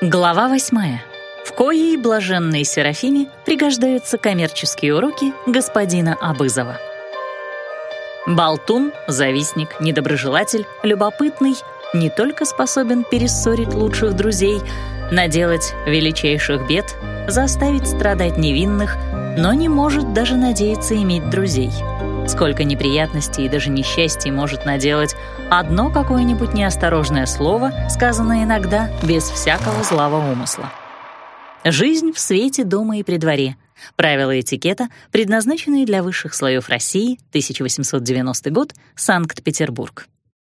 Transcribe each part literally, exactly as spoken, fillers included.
Глава восьмая, в коей блаженной Серафиме пригождаются коммерческие уроки господина Абызова. Болтун, завистник, недоброжелатель, любопытный не только способен перессорить лучших друзей, наделать величайших бед, заставить страдать невинных, но не может даже надеяться иметь друзей. Сколько неприятностей и даже несчастий может наделать одно какое-нибудь неосторожное слово, сказанное иногда без всякого злого умысла. Жизнь в свете дома и при дворе. Правила этикета, предназначенные для высших слоев России, тысяча восемьсот девяностый год, Санкт-Петербург.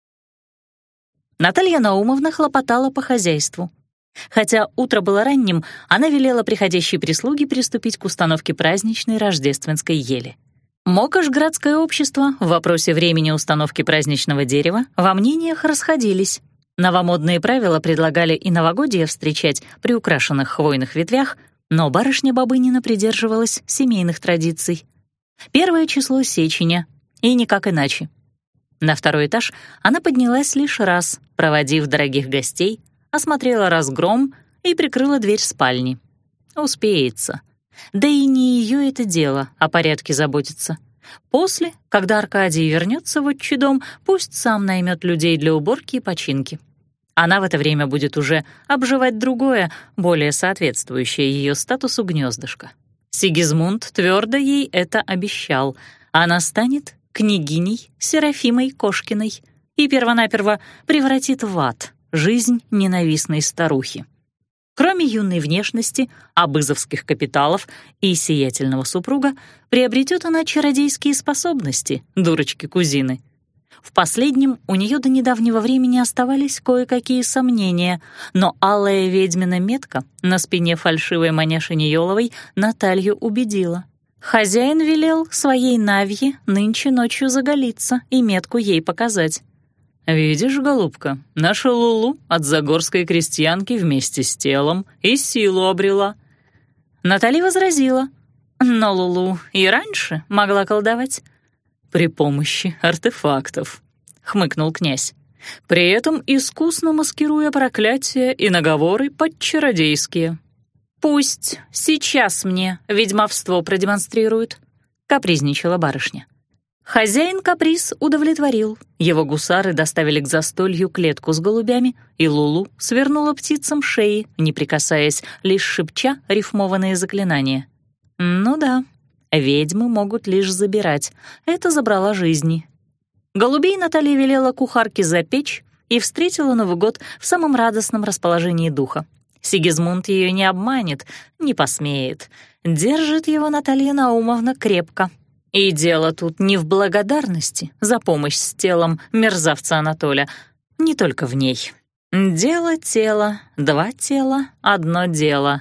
Наталья Наумовна хлопотала по хозяйству. Хотя утро было ранним, она велела приходящей прислуге приступить к установке праздничной рождественской ели. Мокошградское общество в вопросе времени установки праздничного дерева во мнениях расходились. Новомодные правила предлагали и новогодие встречать при украшенных хвойных ветвях, но барышня Бабынина придерживалась семейных традиций. Первое число сеченя, и никак иначе. На второй этаж она поднялась лишь раз, проводив дорогих гостей, осмотрела разгром и прикрыла дверь спальни. Успеется. Да и не ее это дело о порядке заботиться. После, когда Аркадий вернется в отчий дом, пусть сам наймет людей для уборки и починки. Она в это время будет уже обживать другое, более соответствующее ее статусу гнездышко. Сигизмунд твердо ей это обещал. Она станет княгиней Серафимой Кошкиной и первонаперво превратит в ад жизнь ненавистной старухи. Кроме юной внешности, абызовских капиталов и сиятельного супруга, приобретет она чародейские способности, дурочки-кузины. В последнем у нее до недавнего времени оставались кое-какие сомнения, но алая ведьмина метка на спине фальшивой маняши Неёловой Наталью убедила. Хозяин велел своей Навье нынче ночью заголиться и метку ей показать. «Видишь, голубка, наша Лулу от загорской крестьянки вместе с телом и силу обрела». Наталья возразила, но Лулу и раньше могла колдовать. «При помощи артефактов», — хмыкнул князь, при этом искусно маскируя проклятия и наговоры под чародейские. «Пусть сейчас мне ведьмовство продемонстрируют», — капризничала барышня. Хозяин каприз удовлетворил. Его гусары доставили к застолью клетку с голубями, и Лулу свернула птицам шеи, не прикасаясь, лишь шепча рифмованные заклинания. Ну да, ведьмы могут лишь забирать. Это забрала жизни. Голубей Наталья велела кухарке запечь и встретила Новый год в самом радостном расположении духа. Сигизмунд ее не обманет, не посмеет. Держит его Наталья Наумовна крепко. И дело тут не в благодарности за помощь с телом мерзавца Анатоля, не только в ней. Дело тело, два тела, одно дело.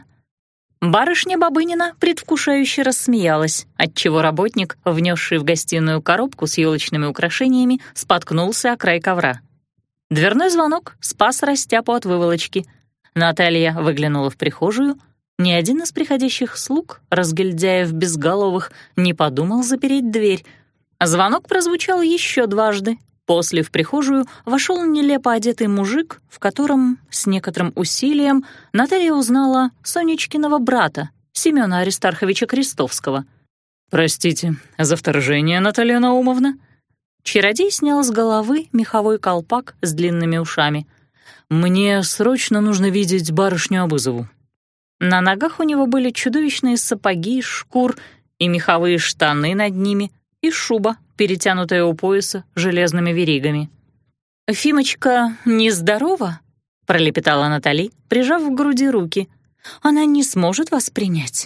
Барышня Бабынина предвкушающе рассмеялась, отчего работник, внесший в гостиную коробку с елочными украшениями, споткнулся о край ковра. Дверной звонок спас растяпу от выволочки. Наталья выглянула в прихожую. Ни один из приходящих слуг, разгильдяев безголовых, не подумал запереть дверь. Звонок прозвучал еще дважды. После в прихожую вошел нелепо одетый мужик, в котором, с некоторым усилием, Наталья узнала Сонечкиного брата, Семёна Аристарховича Крестовского. «Простите за вторжение, Наталья Наумовна». Чародей снял с головы меховой колпак с длинными ушами. «Мне срочно нужно видеть барышню Абызову». На ногах у него были чудовищные сапоги из шкур и меховые штаны над ними, и шуба, перетянутая у пояса железными веригами. «Фимочка нездорова?» — пролепетала Натали, прижав к груди руки. «Она не сможет вас принять».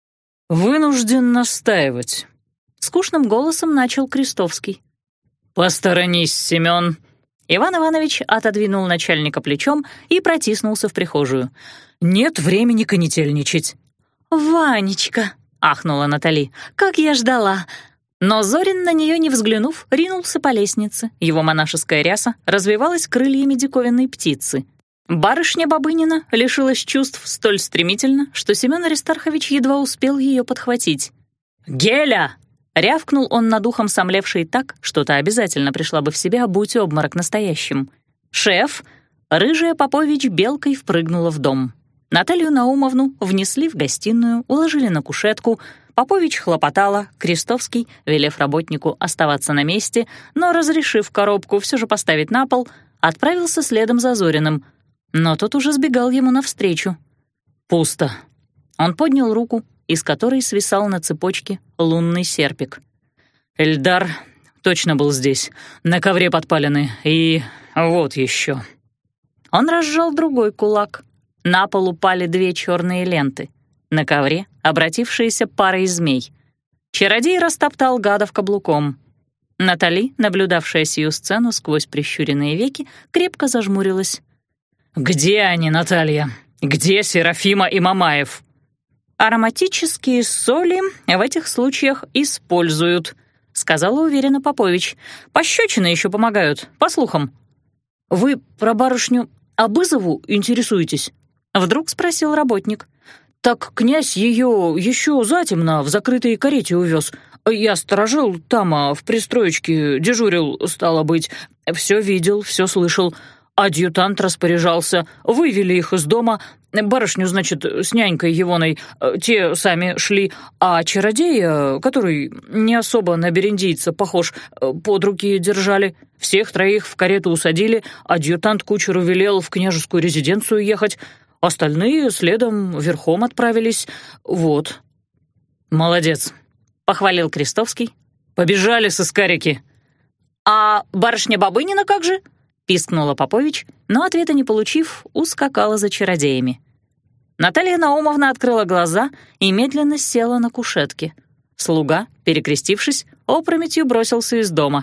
«Вынужден настаивать», — скучным голосом начал Крестовский. «Посторонись, Семён». Иван Иванович отодвинул начальника плечом и протиснулся в прихожую. «Нет времени конетельничать». «Ванечка!» — ахнула Натали. «Как я ждала!» Но Зорин, на нее не взглянув, ринулся по лестнице. Его монашеская ряса развивалась крыльями диковинной птицы. Барышня Бабынина лишилась чувств столь стремительно, что Семён Аристархович едва успел ее подхватить. «Геля!» — рявкнул он над ухом сомлевшей так, что та обязательно пришла бы в себя, будь обморок настоящим. «Шеф!» — рыжая Попович белкой впрыгнула в дом. Наталью Наумовну внесли в гостиную, уложили на кушетку. Попович хлопотала, Крестовский, велев работнику оставаться на месте, но разрешив коробку все же поставить на пол, отправился следом за Зориным. Но тот уже сбегал ему навстречу. Пусто. Он поднял руку, из которой свисал на цепочке лунный серпик. Эльдар точно был здесь, на ковре подпалены, и вот еще. Он разжал другой кулак. На пол упали две черные ленты. На ковре обратившиеся парой змей. Чародей растоптал гадов каблуком. Натали, наблюдавшая сию сцену сквозь прищуренные веки, крепко зажмурилась. «Где они, Наталья? Где Серафима и Мамаев?» «Ароматические соли в этих случаях используют», — сказала уверенно Попович. «Пощечины еще помогают, по слухам». «Вы про барышню Абызову интересуетесь?» — вдруг спросил работник. «Так князь ее еще затемно в закрытой карете увез. Я сторожил там, а в пристроечке дежурил, стало быть. Все видел, все слышал. Адъютант распоряжался, вывели их из дома. Барышню, значит, с нянькой Егоной, те сами шли, а чародея, который не особо на берендийца похож, под руки держали. Всех троих в карету усадили, адъютант кучеру велел в княжескую резиденцию ехать. Остальные следом верхом отправились. Вот». «Молодец», — похвалил Крестовский. «Побежали сыскарики». «А барышня Бабынина как же?» — пискнула Попович, но ответа не получив, ускакала за чародеями. Наталья Наумовна открыла глаза и медленно села на кушетке. Слуга, перекрестившись, опрометью бросился из дома.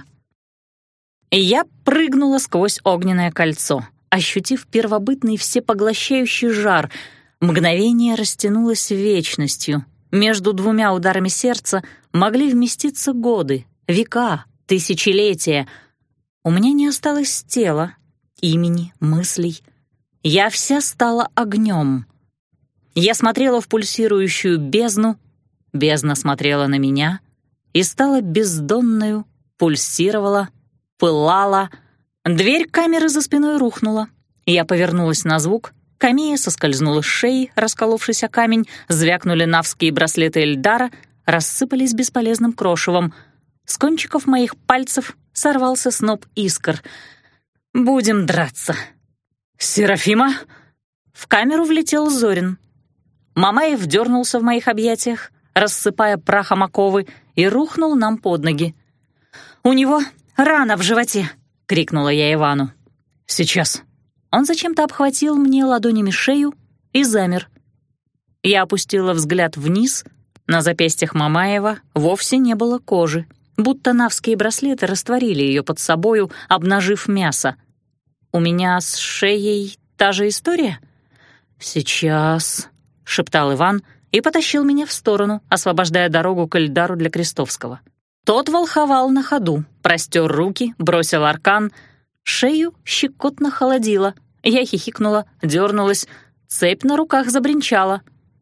И я прыгнула сквозь огненное кольцо, ощутив первобытный всепоглощающий жар. Мгновение растянулось вечностью. Между двумя ударами сердца могли вместиться годы, века, тысячелетия. У меня не осталось тела, имени, мыслей. Я вся стала огнем. Я смотрела в пульсирующую бездну, бездна смотрела на меня и стала бездонною, пульсировала, пылала. Дверь камеры за спиной рухнула. Я повернулась на звук. Камея соскользнула с шеи, расколовшись о камень, звякнули навские браслеты Эльдара, рассыпались бесполезным крошевом. С кончиков моих пальцев сорвался сноп искр. «Будем драться». «Серафима?» В камеру влетел Зорин. Мамаев дернулся в моих объятиях, рассыпая прахом оковы, и рухнул нам под ноги. «У него рана в животе!» — крикнула я Ивану. «Сейчас». Он зачем-то обхватил мне ладонями шею и замер. Я опустила взгляд вниз. На запястьях Мамаева вовсе не было кожи, будто навские браслеты растворили ее под собою, обнажив мясо. У меня с шеей та же история? «Сейчас», — шептал Иван и потащил меня в сторону, освобождая дорогу к Эльдару для Крестовского. Тот волховал на ходу, простер руки, бросил аркан. Шею щекотно холодило. Я хихикнула, дернулась, цепь на руках забринчала.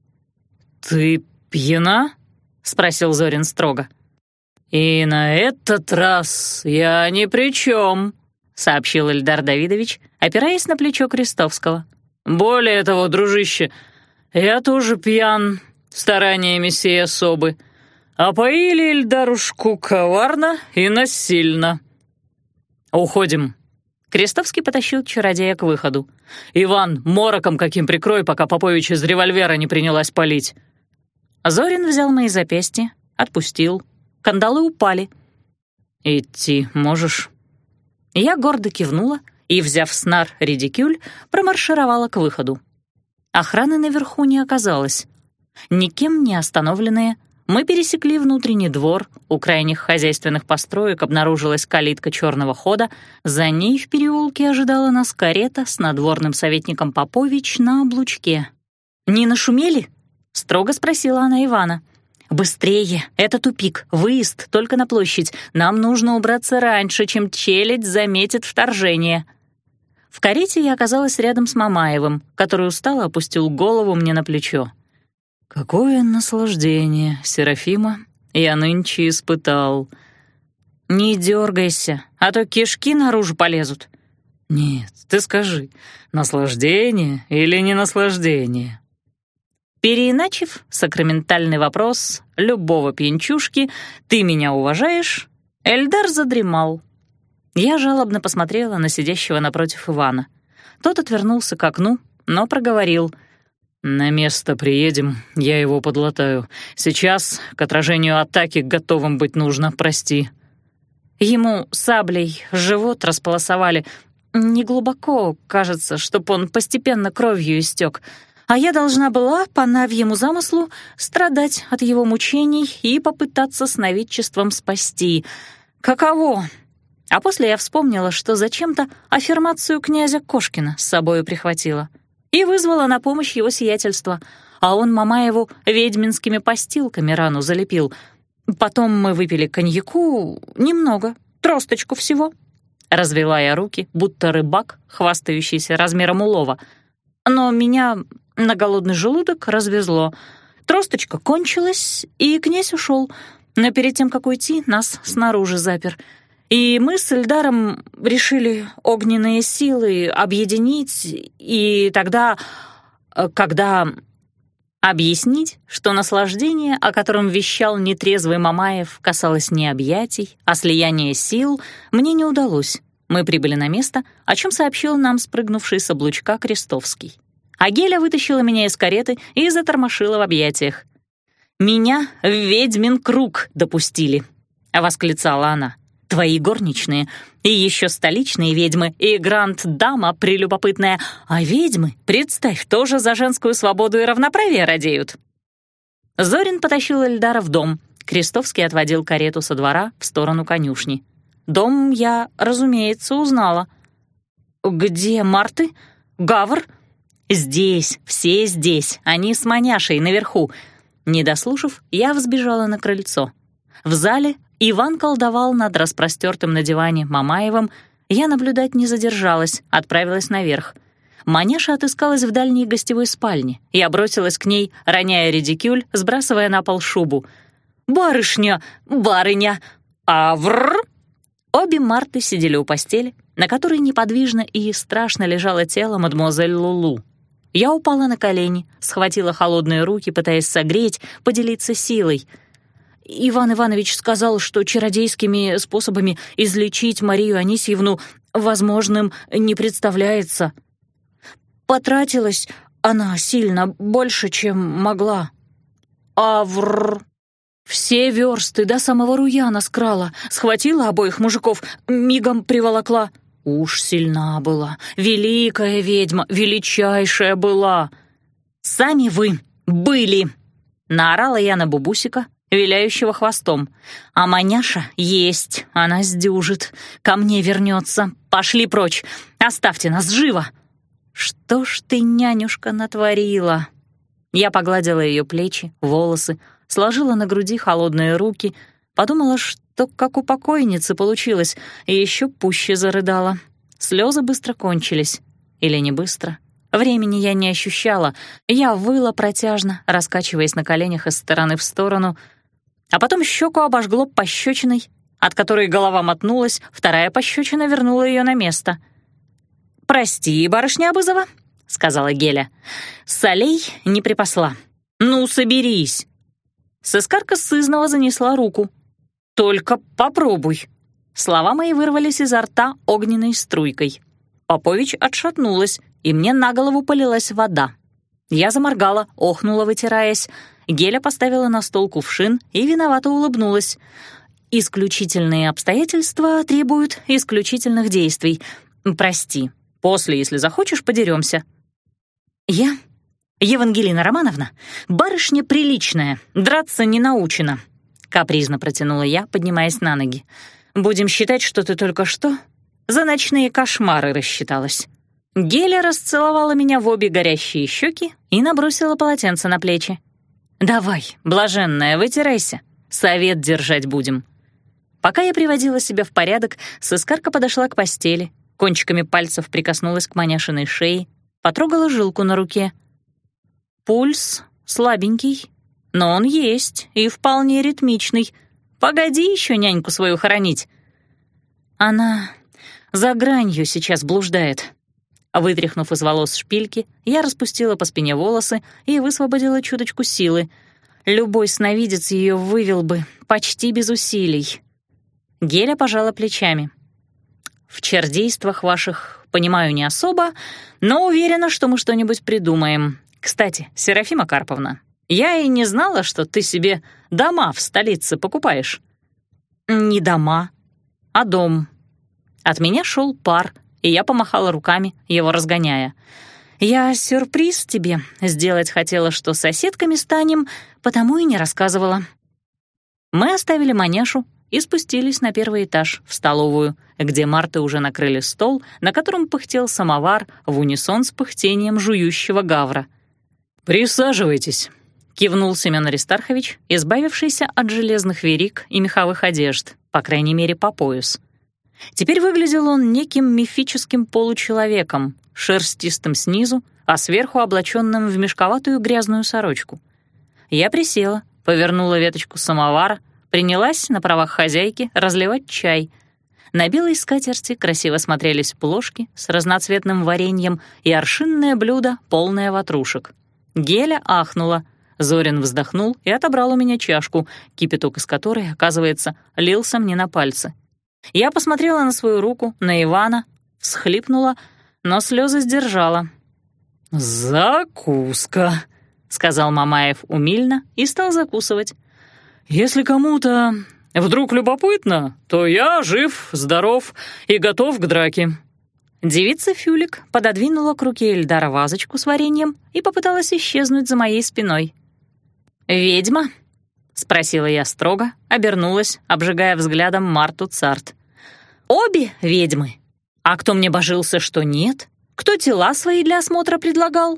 «Ты пьяна?» — спросил Зорин строго. «И на этот раз я ни при чем», — сообщил Эльдар Давидович, опираясь на плечо Крестовского. «Более того, дружище, я тоже пьян стараниями сей особы, а поили Эльдарушку коварно и насильно». «Уходим». Крестовский потащил чародея к выходу. «Иван, мороком каким прикрой, пока Попович из револьвера не принялась палить». Зорин взял мои запястья, отпустил. Кандалы упали. «Идти можешь?» Я гордо кивнула и, взяв снар редикюль, промаршировала к выходу. Охраны наверху не оказалось. Никем не остановленные, мы пересекли внутренний двор, у крайних хозяйственных построек обнаружилась калитка черного хода, за ней в переулке ожидала нас карета с надворным советником Попович на облучке. «Не нашумели?» — строго спросила она Ивана. «Быстрее! Это тупик, выезд только на площадь. Нам нужно убраться раньше, чем челядь заметит вторжение». В карете я оказалась рядом с Мамаевым, который устало опустил голову мне на плечо. «Какое наслаждение, Серафима, я нынче испытал». «Не дергайся, а то кишки наружу полезут». Нет, ты скажи, наслаждение или не наслаждение? Переиначив сакраментальный вопрос любого пьянчушки «ты меня уважаешь?», Эльдар задремал. Я жалобно посмотрела на сидящего напротив Ивана. Тот отвернулся к окну, но проговорил: «На место приедем, я его подлатаю. Сейчас к отражению атаки готовым быть нужно, прости». Ему саблей живот располосовали. Неглубоко, кажется, чтоб он постепенно кровью истек. А я должна была, по Навьему замыслу, страдать от его мучений и попытаться сновидчеством спасти. Каково? А после я вспомнила, что зачем-то аффирмацию князя Кошкина с собою прихватила и вызвала на помощь его сиятельство, а он Мамаеву ведьминскими постилками рану залепил. Потом мы выпили коньяку немного, тросточку всего. Развела я руки, будто рыбак, хвастающийся размером улова. Но меня на голодный желудок развезло. Тросточка кончилась, и князь ушел, но перед тем, как уйти, нас снаружи запер. И мы с Эльдаром решили огненные силы объединить, и тогда, когда... Объяснить, что наслаждение, о котором вещал нетрезвый Мамаев, касалось не объятий, а слияния сил, мне не удалось. Мы прибыли на место, о чем сообщил нам спрыгнувший с облучка Крестовский. А Геля вытащила меня из кареты и затормошила в объятиях. «Меня в ведьмин круг допустили», — восклицала она. «Твои горничные, и еще столичные ведьмы, и гранд-дама прелюбопытная, а ведьмы, представь, тоже за женскую свободу и равноправие радеют». Зорин потащил Эльдара в дом. Крестовский отводил карету со двора в сторону конюшни. Дом я, разумеется, узнала. «Где Марты? Гавр?» «Здесь, все здесь, они с маняшей наверху». Не дослушав, я взбежала на крыльцо. В зале Иван колдовал над распростертым на диване Мамаевым. Я наблюдать не задержалась, отправилась наверх. Маняша отыскалась в дальней гостевой спальне. Я бросилась к ней, роняя редикюль, сбрасывая на пол шубу. «Барышня! Барыня! Аврр!» Обе Марты сидели у постели, на которой неподвижно и страшно лежало тело мадемуазель Лулу. Я упала на колени, схватила холодные руки, пытаясь согреть, поделиться силой. Иван Иванович сказал, что чародейскими способами излечить Марию Анисьевну возможным не представляется. Потратилась она сильно, больше, чем могла. Аврр! Все версты до самого Руяна скрала, схватила обоих мужиков, мигом приволокла. Уж сильна была, великая ведьма, величайшая была. «Сами вы были!» — наорала я на Бубусика, виляющего хвостом. «А маняша есть, она сдюжит, ко мне вернется. Пошли прочь, оставьте нас живо!» «Что ж ты, нянюшка, натворила?» Я погладила ее плечи, волосы, сложила на груди холодные руки, подумала, что как у покойницы получилось, и еще пуще зарыдала. Слезы быстро кончились. Или не быстро. Времени я не ощущала. Я выла протяжно, раскачиваясь на коленях из стороны в сторону, а потом щеку обожгло пощечиной, от которой голова мотнулась, вторая пощечина вернула ее на место. «Прости, барышня Абызова», — сказала Геля. «Солей не припасла. Ну, соберись». Сыскарка сызнова занесла руку. «Только попробуй». Слова мои вырвались изо рта огненной струйкой. Попович отшатнулась, и мне на голову полилась вода. Я заморгала, охнула, вытираясь. Геля поставила на стол кувшин и виновато улыбнулась. «Исключительные обстоятельства требуют исключительных действий. Прости, после, если захочешь, подеремся». «Я, Евангелина Романовна, барышня приличная, драться не научена», — капризно протянула я, поднимаясь на ноги. «Будем считать, что ты только что за ночные кошмары рассчиталась». Геля расцеловала меня в обе горящие щеки и набросила полотенце на плечи. «Давай, блаженная, вытирайся, совет держать будем». Пока я приводила себя в порядок, сыскарка подошла к постели, кончиками пальцев прикоснулась к маняшиной шее, потрогала жилку на руке. Пульс слабенький, но он есть и вполне ритмичный. Погоди еще няньку свою хоронить. Она за гранью сейчас блуждает». Вытряхнув из волос шпильки, я распустила по спине волосы и высвободила чуточку силы. Любой сновидец ее вывел бы почти без усилий. Геля пожала плечами. «В чародействах ваших понимаю не особо, но уверена, что мы что-нибудь придумаем. Кстати, Серафима Карповна, я и не знала, что ты себе дома в столице покупаешь». «Не дома, а дом». От меня шел пар, и я помахала руками, его разгоняя. «Я сюрприз тебе сделать хотела, что соседками станем, потому и не рассказывала». Мы оставили маняшу и спустились на первый этаж, в столовую, где Марты уже накрыли стол, на котором пыхтел самовар в унисон с пыхтением жующего гавра. «Присаживайтесь», — кивнул Семен Аристархович, избавившийся от железных верик и меховых одежд, по крайней мере, по пояс. Теперь выглядел он неким мифическим получеловеком, шерстистым снизу, а сверху облаченным в мешковатую грязную сорочку. Я присела, повернула веточку самовара, принялась на правах хозяйки разливать чай. На белой скатерти красиво смотрелись плошки с разноцветным вареньем и аршинное блюдо, полное ватрушек. Геля ахнула. Зорин вздохнул и отобрал у меня чашку, кипяток из которой, оказывается, лился мне на пальцы. Я посмотрела на свою руку, на Ивана, всхлипнула, но слезы сдержала. «Закуска», — сказал Мамаев умильно и стал закусывать. «Если кому-то вдруг любопытно, то я жив, здоров и готов к драке». Девица Фюлик пододвинула к руке Эльдара вазочку с вареньем и попыталась исчезнуть за моей спиной. «Ведьма?» — спросила я строго, обернулась, обжигая взглядом Марту Царт. «Обе ведьмы? А кто мне божился, что нет? Кто тела свои для осмотра предлагал?»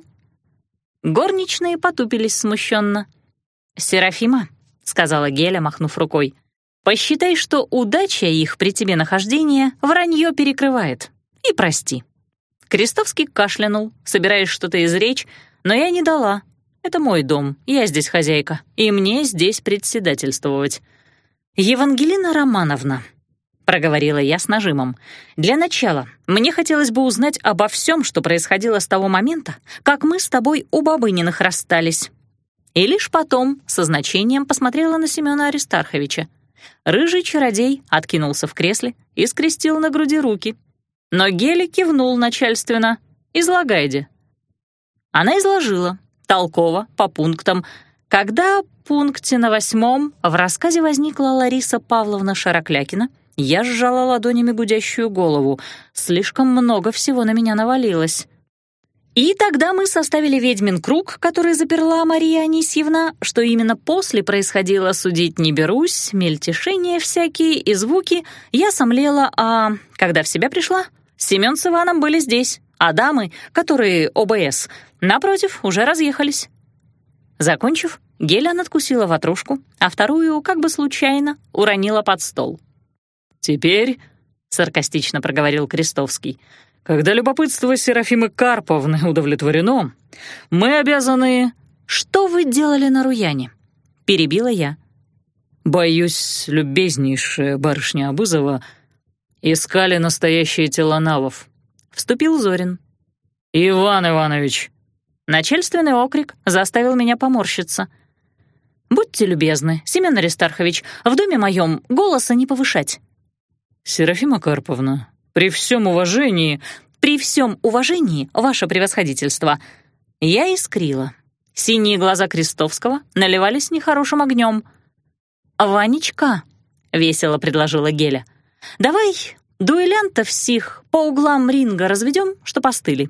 Горничные потупились смущенно. «Серафима», — сказала Геля, махнув рукой, «посчитай, что удача их при тебе нахождения вранье перекрывает. И прости». Крестовский кашлянул, собираясь что-то изречь, но я не дала. Это мой дом, я здесь хозяйка, и мне здесь председательствовать. «Евангелина Романовна», — проговорила я с нажимом, «для начала мне хотелось бы узнать обо всем, что происходило с того момента, как мы с тобой у Бабыниных расстались». И лишь потом со значением посмотрела на Семена Аристарховича. Рыжий чародей откинулся в кресле и скрестил на груди руки. Но Геля кивнул начальственно. «Излагайте». Она изложила, толково, по пунктам. Когда в пункте на восьмом в рассказе возникла Лариса Павловна Шароклякина, я сжала ладонями гудящую голову. Слишком много всего на меня навалилось. И тогда мы составили ведьмин круг, который заперла Мария Анисьевна, что именно после происходило, судить не берусь, мельтешения всякие и звуки. Я сомлела, а когда в себя пришла, Семен с Иваном были здесь, а дамы, которые ОБС, напротив, уже разъехались. Закончив, Геля надкусила ватрушку, а вторую, как бы случайно, уронила под стол. «Теперь», — саркастично проговорил Крестовский, «когда любопытство Серафимы Карповны удовлетворено, мы обязаны...» «Что вы делали на Руяне?» — перебила я. «Боюсь, любезнейшая барышня Абызова, искали настоящие тела навов», — вступил Зорин. «Иван Иванович!» Начальственный окрик заставил меня поморщиться. «Будьте любезны, Семен Аристархович, в доме моем голоса не повышать». «Серафима Карповна, при всем уважении...» «При всем уважении, ваше превосходительство». Я искрила. Синие глаза Крестовского наливались нехорошим огнем. «Ванечка», — весело предложила Геля, — «давай дуэлянтов сих по углам ринга разведем, чтоб остыли».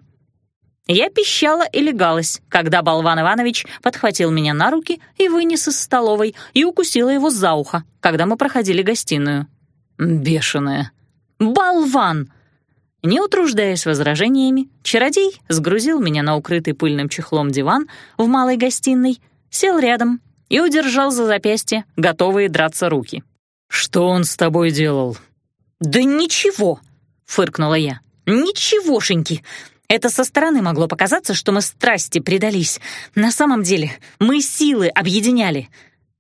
Я пищала и легалась, когда болван Иванович подхватил меня на руки и вынес из столовой и укусила его за ухо, когда мы проходили гостиную. «Бешеная». «Болван!» Не утруждаясь возражениями, чародей сгрузил меня на укрытый пыльным чехлом диван в малой гостиной, сел рядом и удержал за запястье, готовые драться руки. «Что он с тобой делал?» «Да ничего!» — фыркнула я. «Ничегошеньки! Это со стороны могло показаться, что мы страсти предались. На самом деле мы силы объединяли».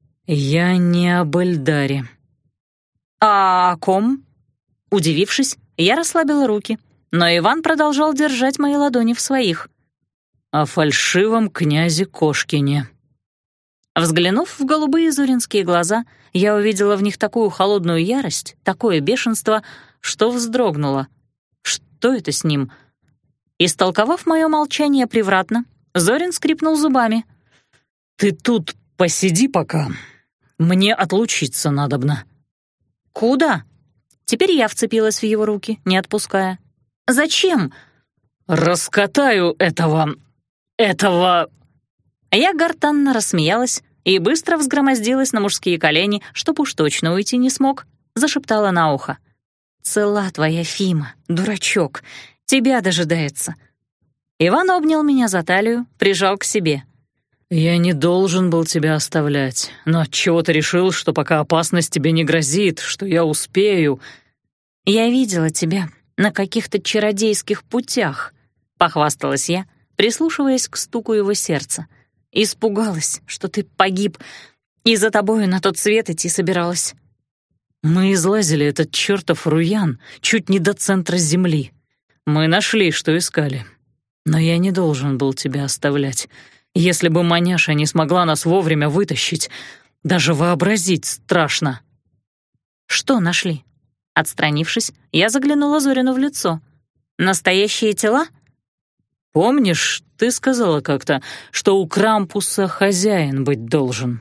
«Я не об Эльдаре». «А о ком?» Удивившись, Я расслабила руки, но Иван продолжал держать мои ладони в своих. «О фальшивом князе Кошкине». Взглянув в голубые зоринские глаза, я увидела в них такую холодную ярость, такое бешенство, что вздрогнула. Что это с ним? Истолковав мое молчание превратно, Зорин скрипнул зубами. «Ты тут посиди пока. Мне отлучиться надобно». «Куда?» Теперь я вцепилась в его руки, не отпуская. «Зачем?» «Раскатаю этого... этого...» Я гортанно рассмеялась и быстро взгромоздилась на мужские колени, чтоб уж точно уйти не смог, зашептала на ухо. «Цела твоя Фима, дурачок, тебя дожидается». Иван обнял меня за талию, прижал к себе. «Я не должен был тебя оставлять, но отчего-то решил, что пока опасность тебе не грозит, что я успею». «Я видела тебя на каких-то чародейских путях», — похвасталась я, прислушиваясь к стуку его сердца. «Испугалась, что ты погиб, и за тобою на тот свет идти собиралась». «Мы излазили этот чертов Руян чуть не до центра земли. Мы нашли, что искали. Но я не должен был тебя оставлять. Если бы маняша не смогла нас вовремя вытащить, даже вообразить страшно». «Что нашли?» Отстранившись, я заглянула Зорину в лицо. «Настоящие тела?» «Помнишь, ты сказала как-то, что у Крампуса хозяин быть должен?»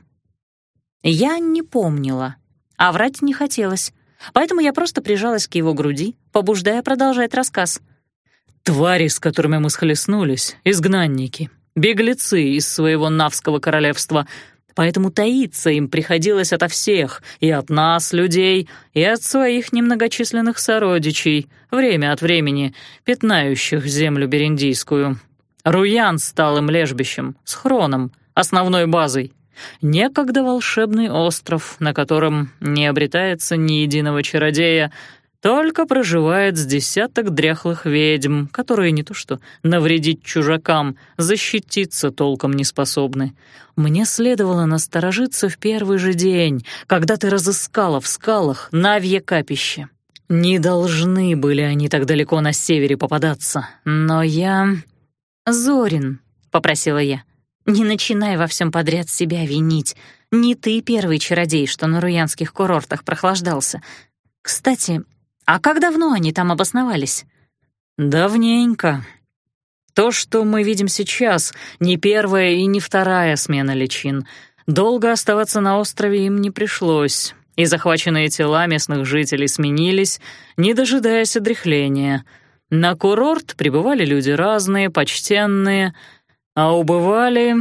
Я не помнила, а врать не хотелось, поэтому я просто прижалась к его груди, побуждая продолжать рассказ. «Твари, с которыми мы схлестнулись, изгнанники, беглецы из своего Навского королевства, поэтому таиться им приходилось ото всех, и от нас, людей, и от своих немногочисленных сородичей, время от времени пятнающих землю берендийскую. Руян стал им лежбищем, схроном, основной базой. Некогда волшебный остров, на котором не обретается ни единого чародея, только проживает с десяток дряхлых ведьм, которые не то что навредить чужакам, защититься толком не способны. Мне следовало насторожиться в первый же день, когда ты разыскала в скалах Навье капище. Не должны были они так далеко на севере попадаться, но я...» «Зорин», — попросила я, — «не начинай во всем подряд себя винить. Не ты первый чародей, что на руянских курортах прохлаждался. Кстати, а как давно они там обосновались?» «Давненько. То, что мы видим сейчас, не первая и не вторая смена личин. Долго оставаться на острове им не пришлось, и захваченные тела местных жителей сменились, не дожидаясь одряхления. На курорт прибывали люди разные, почтенные, а убывали...»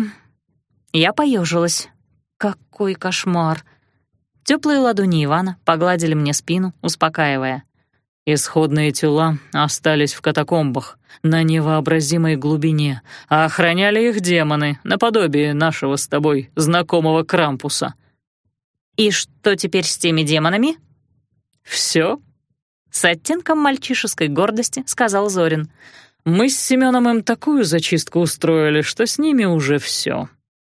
Я поежилась. Какой кошмар. Теплые ладони Ивана погладили мне спину, успокаивая. «Исходные тела остались в катакомбах на невообразимой глубине, а охраняли их демоны, наподобие нашего с тобой знакомого Крампуса». «И что теперь с теми демонами?» «Всё», — с оттенком мальчишеской гордости сказал Зорин. «Мы с Семеном им такую зачистку устроили, что с ними уже всё».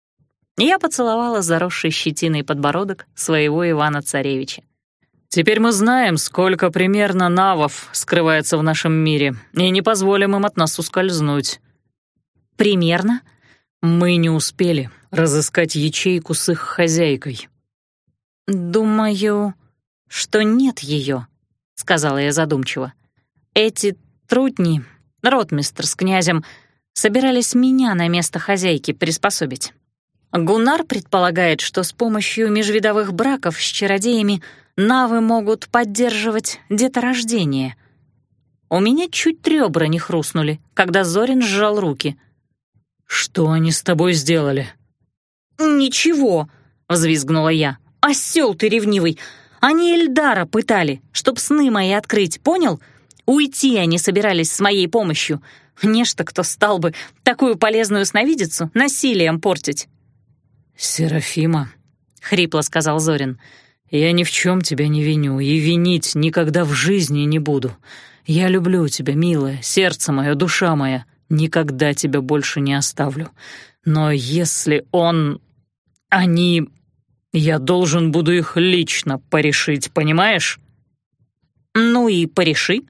Я поцеловала заросший щетиной подбородок своего Ивана-царевича. «Теперь мы знаем, сколько примерно навов скрывается в нашем мире, и не позволим им от нас ускользнуть». «Примерно?» «Мы не успели разыскать ячейку с их хозяйкой». «Думаю, что нет ее», — сказала я задумчиво. «Эти трутни, ротмистр с князем, собирались меня на место хозяйки приспособить. Гуннар предполагает, что с помощью межвидовых браков с чародеями навы могут поддерживать деторождение». У меня чуть ребра не хрустнули, когда Зорин сжал руки. «Что они с тобой сделали?» «Ничего», — взвизгнула я. «Осёл ты ревнивый! Они Эльдара пытали, чтоб сны мои открыть, понял? Уйти они собирались с моей помощью. Нечто кто стал бы такую полезную сновидицу насилием портить». «Серафима», — хрипло сказал Зорин, — «я ни в чем тебя не виню и винить никогда в жизни не буду. Я люблю тебя, милая, сердце мое, душа моя, никогда тебя больше не оставлю. Но если он... они... я должен буду их лично порешить, понимаешь?» «Ну и пореши»,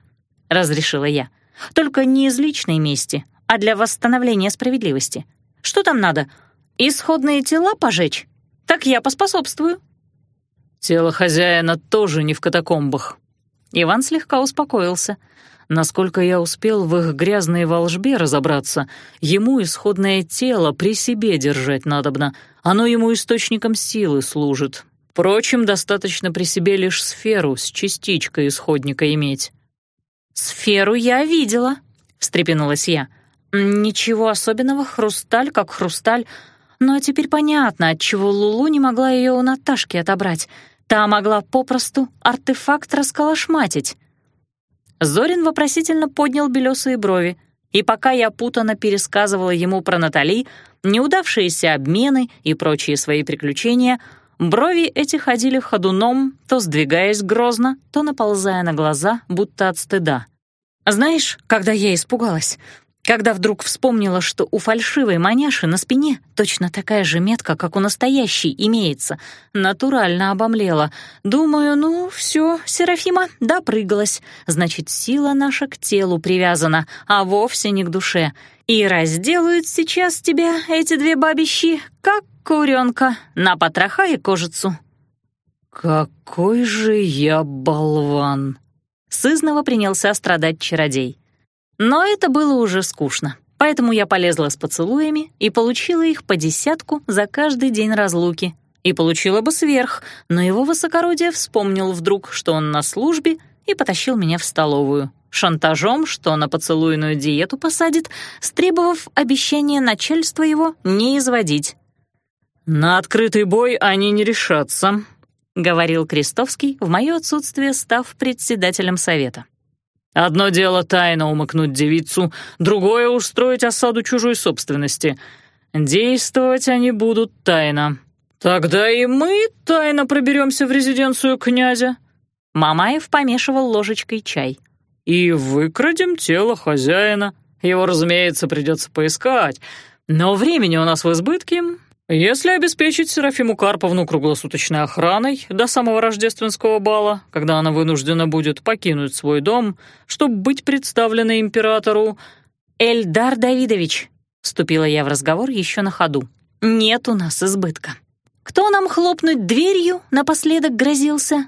разрешила я. «Только не из личной мести, а для восстановления справедливости. Что там надо? Исходные тела пожечь? Так я поспособствую». «Тело хозяина тоже не в катакомбах». Иван слегка успокоился. Насколько я успел в их грязной волжбе разобраться, ему исходное тело при себе держать надобно, оно ему источником силы служит. Впрочем, достаточно при себе лишь сферу с частичкой исходника иметь. «Сферу я видела», — встрепенулась я. «Ничего особенного, хрусталь как хрусталь. Но теперь понятно, отчего Лулу не могла ее у Наташки отобрать. Та могла попросту артефакт расколошматить». Зорин вопросительно поднял белесые брови, и пока я путанно пересказывала ему про Натали, неудавшиеся обмены и прочие свои приключения, брови эти ходили ходуном, то сдвигаясь грозно, то наползая на глаза, будто от стыда. Знаешь, когда я испугалась? Когда вдруг вспомнила, что у фальшивой маняши на спине точно такая же метка, как у настоящей, имеется. Натурально обомлела. Думаю, ну, все, Серафима, допрыгалась. Значит, сила наша к телу привязана, а вовсе не к душе. И разделают сейчас тебя эти две бабищи, как куренка, на потроха и кожицу. «Какой же я болван!» Сызнова принялся страдать чародей. Но это было уже скучно, поэтому я полезла с поцелуями и получила их по десятку за каждый день разлуки. И получила бы сверх, но его высокородие вспомнил вдруг, что он на службе, и потащил меня в столовую. Шантажом, что на поцелуйную диету посадит, стребовав обещание начальства его не изводить. «На открытый бой они не решатся», — говорил Крестовский, в моё отсутствие став председателем совета. «Одно дело тайно умыкнуть девицу, другое — устроить осаду чужой собственности. Действовать они будут тайно. Тогда и мы тайно проберемся в резиденцию князя». Мамаев помешивал ложечкой чай. «И выкрадем тело хозяина. Его, разумеется, придется поискать, но времени у нас в избытке. Если обеспечить Серафиму Карповну круглосуточной охраной до самого рождественского бала, когда она вынуждена будет покинуть свой дом, чтобы быть представленной императору...» «Эльдар Давидович», — вступила я в разговор еще на ходу, — «нет у нас избытка. Кто нам хлопнуть дверью напоследок грозился?»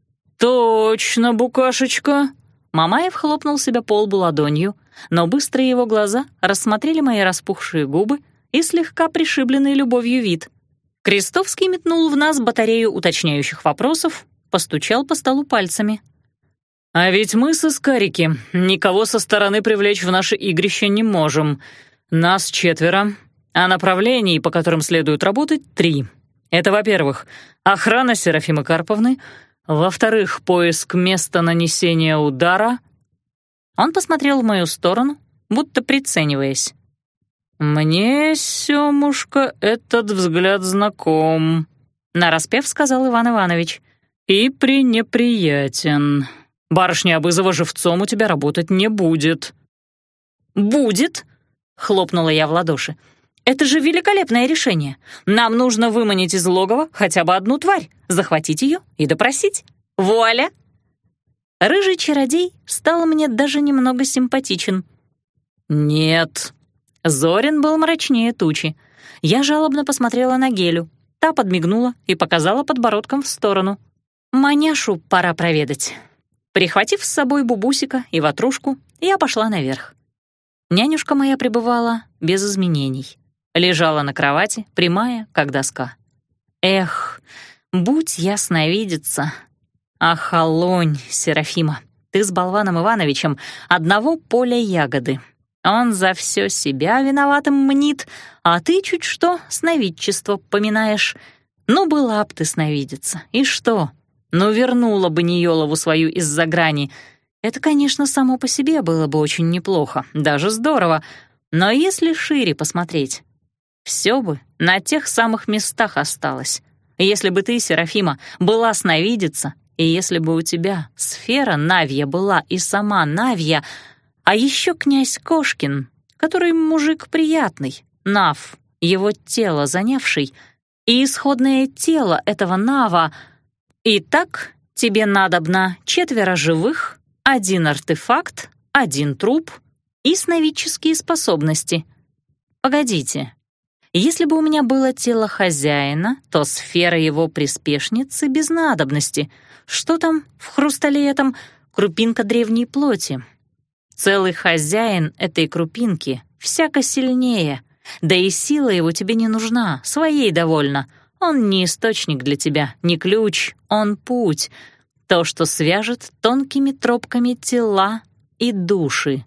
«Точно, букашечка!» Мамаев хлопнул себя по лбу ладонью, но быстрые его глаза рассмотрели мои распухшие губы и слегка пришибленный любовью вид. Крестовский метнул в нас батарею уточняющих вопросов, постучал по столу пальцами. «А ведь мы с Искарики никого со стороны привлечь в наше игрище не можем. Нас четверо, а направлений, по которым следует работать, три. Это, во-первых, охрана Серафимы Карповны, во-вторых, поиск места нанесения удара». Он посмотрел в мою сторону, будто прицениваясь. «Мне, Сёмушка, этот взгляд знаком», — нараспев сказал Иван Иванович. «И пренеприятен. Барышня Абызова живцом у тебя работать не будет». «Будет?» — хлопнула я в ладоши. «Это же великолепное решение. Нам нужно выманить из логова хотя бы одну тварь, захватить ее и допросить. Вуаля!» Рыжий чародей стал мне даже немного симпатичен. «Нет». Зорин был мрачнее тучи. Я жалобно посмотрела на Гелю. Та подмигнула и показала подбородком в сторону. «Маняшу пора проведать». Прихватив с собой Бубусика и Ватрушку, я пошла наверх. Нянюшка моя пребывала без изменений. Лежала на кровати, прямая, как доска. Эх, будь ясновидица. Охолонь, Серафима, ты с болваном Ивановичем одного поля ягоды. Он за все себя виноватым мнит, а ты чуть что сновидчество поминаешь. Ну, была б ты сновидица, и что? Ну, вернула бы Ниёлову свою из-за грани. Это, конечно, само по себе было бы очень неплохо, даже здорово. Но если шире посмотреть, все бы на тех самых местах осталось. Если бы ты, Серафима, была сновидица, и если бы у тебя сфера Навья была и сама Навья, а еще князь Кошкин, который мужик приятный, Нав, его тело занявший, и исходное тело этого Нава. И так тебе надобно четверо живых Один артефакт, один труп и сновидческие способности. Погодите, если бы у меня было тело хозяина, то сфера его приспешницы без надобности. Что там в хрустале этом? Крупинка древней плоти. Целый хозяин этой крупинки всяко сильнее, да и сила его тебе не нужна, своей довольно. Он не источник для тебя, не ключ, он путь, то, что свяжет тонкими тропками тела и души.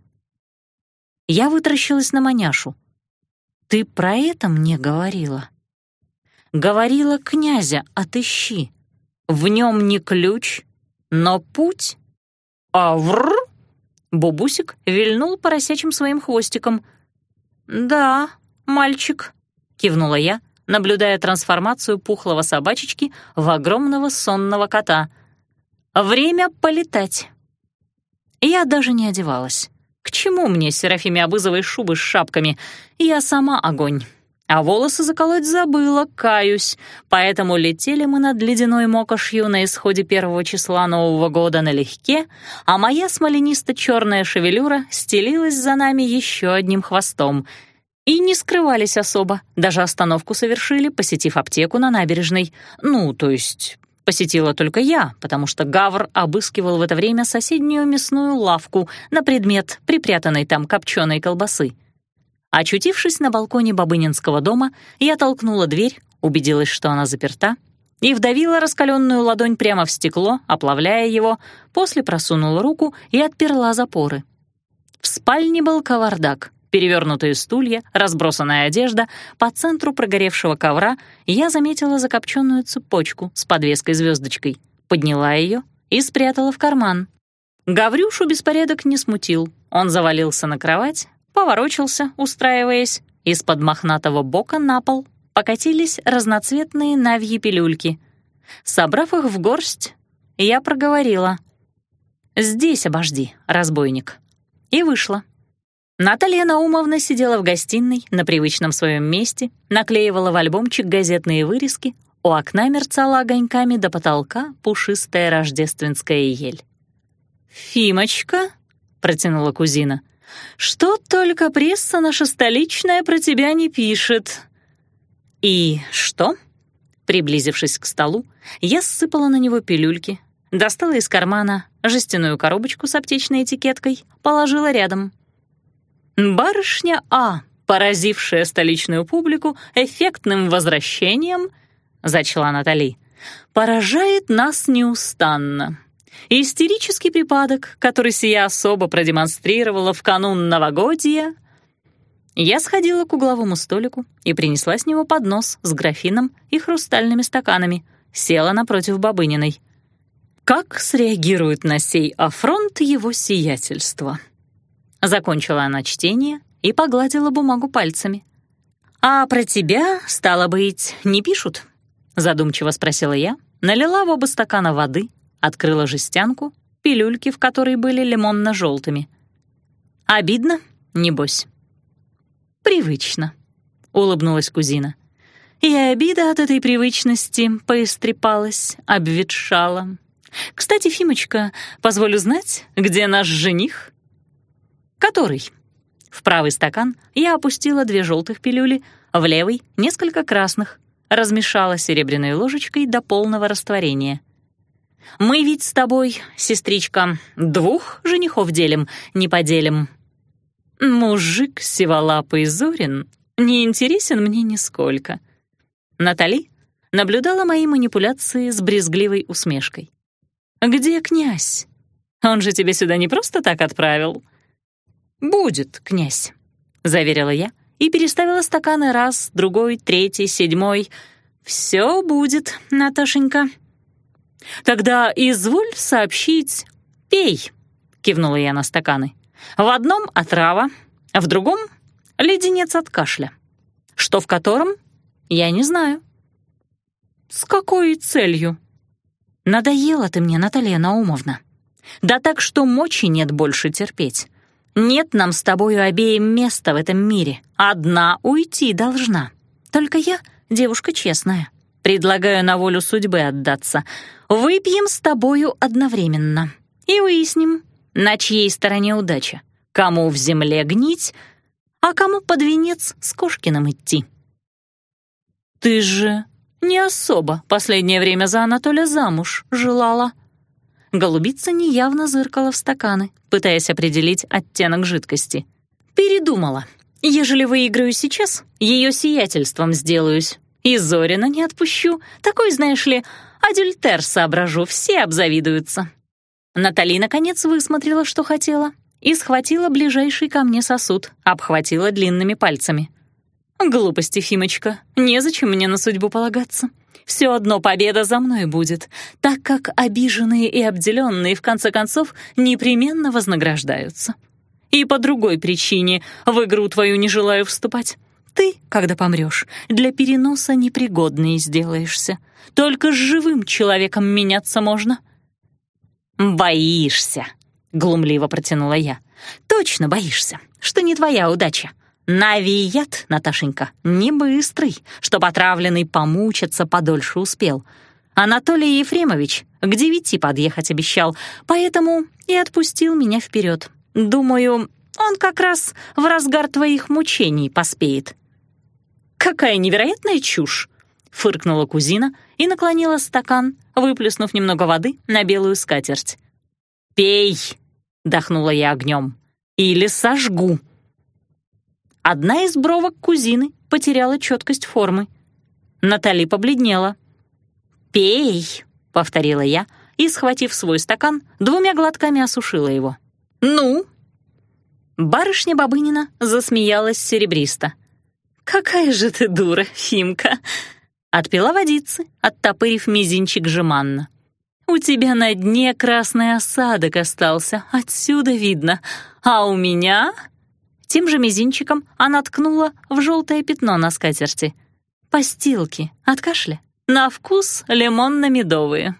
Я вытаращилась на маняшу. Ты про это мне говорила? Говорила: князя отыщи. В нем не ключ, но путь. Авр! Бубусик вильнул поросячим своим хвостиком. «Да, мальчик», — кивнула я, наблюдая трансформацию пухлого собачечки в огромного сонного кота. «Время полетать». Я даже не одевалась. К чему мне Серафиме Абызовой шубы с шапками? Я сама огонь. А волосы заколоть забыла, каюсь. Поэтому летели мы над ледяной мокошью на исходе первого числа Нового года налегке, а моя смоленисто-черная шевелюра стелилась за нами еще одним хвостом. И не скрывались особо, даже остановку совершили, посетив аптеку на набережной. Ну, то есть посетила только я, потому что Гавр обыскивал в это время соседнюю мясную лавку на предмет припрятанной там копченой колбасы. Очутившись на балконе бабынинского дома, я толкнула дверь, убедилась, что она заперта, и вдавила раскаленную ладонь прямо в стекло, оплавляя его, после просунула руку и отперла запоры. В спальне был кавардак, перевернутые стулья, разбросанная одежда, по центру прогоревшего ковра я заметила закопченную цепочку с подвеской-звездочкой, подняла ее и спрятала в карман. Гаврюшу беспорядок не смутил, он завалился на кровать, поворочился, устраиваясь. Из-под мохнатого бока на пол покатились разноцветные навьи пилюльки. Собрав их в горсть, я проговорила: «Здесь обожди, разбойник», и вышла. Наталья Наумовна сидела в гостиной на привычном своем месте, наклеивала в альбомчик газетные вырезки, у окна мерцала огоньками до потолка пушистая рождественская ель. «Фимочка», — протянула кузина, — «что только пресса наша столичная про тебя не пишет». «И что?» Приблизившись к столу, я ссыпала на него пилюльки, достала из кармана жестяную коробочку с аптечной этикеткой, положила рядом. «Барышня А, поразившая столичную публику эффектным возвращением», — зачла Натали, — «поражает нас неустанно. Истерический припадок, который сия особо продемонстрировала в канун новогодия». Я сходила к угловому столику и принесла с него поднос с графином и хрустальными стаканами, села напротив Бабыниной. «Как среагирует на сей афронт его сиятельство?» Закончила она чтение и погладила бумагу пальцами. «А про тебя, стало быть, не пишут?» Задумчиво спросила я, налила в оба стакана воды, открыла жестянку, пилюльки в которой были лимонно-желтыми. «Обидно, небось?» «Привычно», — улыбнулась кузина. И обида от этой привычности поистрепалась, обветшала. «Кстати, Фимочка, позволю знать, где наш жених?» «Который?» В правый стакан я опустила две желтых пилюли, в левый — несколько красных, размешала серебряной ложечкой до полного растворения. «Мы ведь с тобой, сестричка, двух женихов делим, не поделим». «Мужик сиволапый Зорин не интересен мне нисколько». Натали наблюдала мои манипуляции с брезгливой усмешкой. «Где князь? Он же тебя сюда не просто так отправил». «Будет, князь», — заверила я и переставила стаканы раз, другой, третий, седьмой. «Все будет, Наташенька». «Тогда изволь сообщить, пей», — кивнула я на стаканы. «В одном отрава, а в другом — леденец от кашля. Что в котором, я не знаю». «С какой целью?» «Надоела ты мне, Наталья Наумовна. Да так, что мочи нет больше терпеть. Нет нам с тобою обеим места в этом мире. Одна уйти должна. Только я девушка честная. Предлагаю на волю судьбы отдаться. Выпьем с тобою одновременно. И выясним, На чьей стороне удача? Кому в земле гнить, а кому под венец с Кошкиным идти? Ты же не особо последнее время за Анатолия замуж желала. Голубица неявно зыркала в стаканы, пытаясь определить оттенок жидкости. Передумала. Ежели выиграю сейчас, ее сиятельством сделаюсь. И Зорина не отпущу. Такой, знаешь ли, адюльтер соображу, все обзавидуются. Натали, наконец, высмотрела, что хотела, и схватила ближайший ко мне сосуд, обхватила длинными пальцами. Глупости, Фимочка, незачем мне на судьбу полагаться. Все одно победа за мной будет, так как обиженные и обделенные, в конце концов, непременно вознаграждаются. И по другой причине в игру твою не желаю вступать. Ты, когда помрешь, для переноса непригодной сделаешься. Только с живым человеком меняться можно. «Боишься», — глумливо протянула я. «Точно боишься, что не твоя удача. Навият, Наташенька, не быстрый, чтоб отравленный помучиться подольше успел. Анатолий Ефремович к девяти подъехать обещал, поэтому и отпустил меня вперед. Думаю, он как раз в разгар твоих мучений поспеет». «Какая невероятная чушь!» — фыркнула кузина и наклонила стакан, выплеснув немного воды на белую скатерть. «Пей!» — дохнула я огнем. «Или сожгу!» Одна из бровок кузины потеряла четкость формы. Натали побледнела. «Пей!» — повторила я и, схватив свой стакан, двумя глотками осушила его. «Ну?» Барышня Бабынина засмеялась серебристо. «Какая же ты дура, Фимка!» Отпила водицы, оттопырив мизинчик жеманно. «У тебя на дне красный осадок остался, отсюда видно, а у меня...» Тем же мизинчиком она ткнула в желтое пятно на скатерти. «Постилки от кашля, на вкус лимонно-медовые».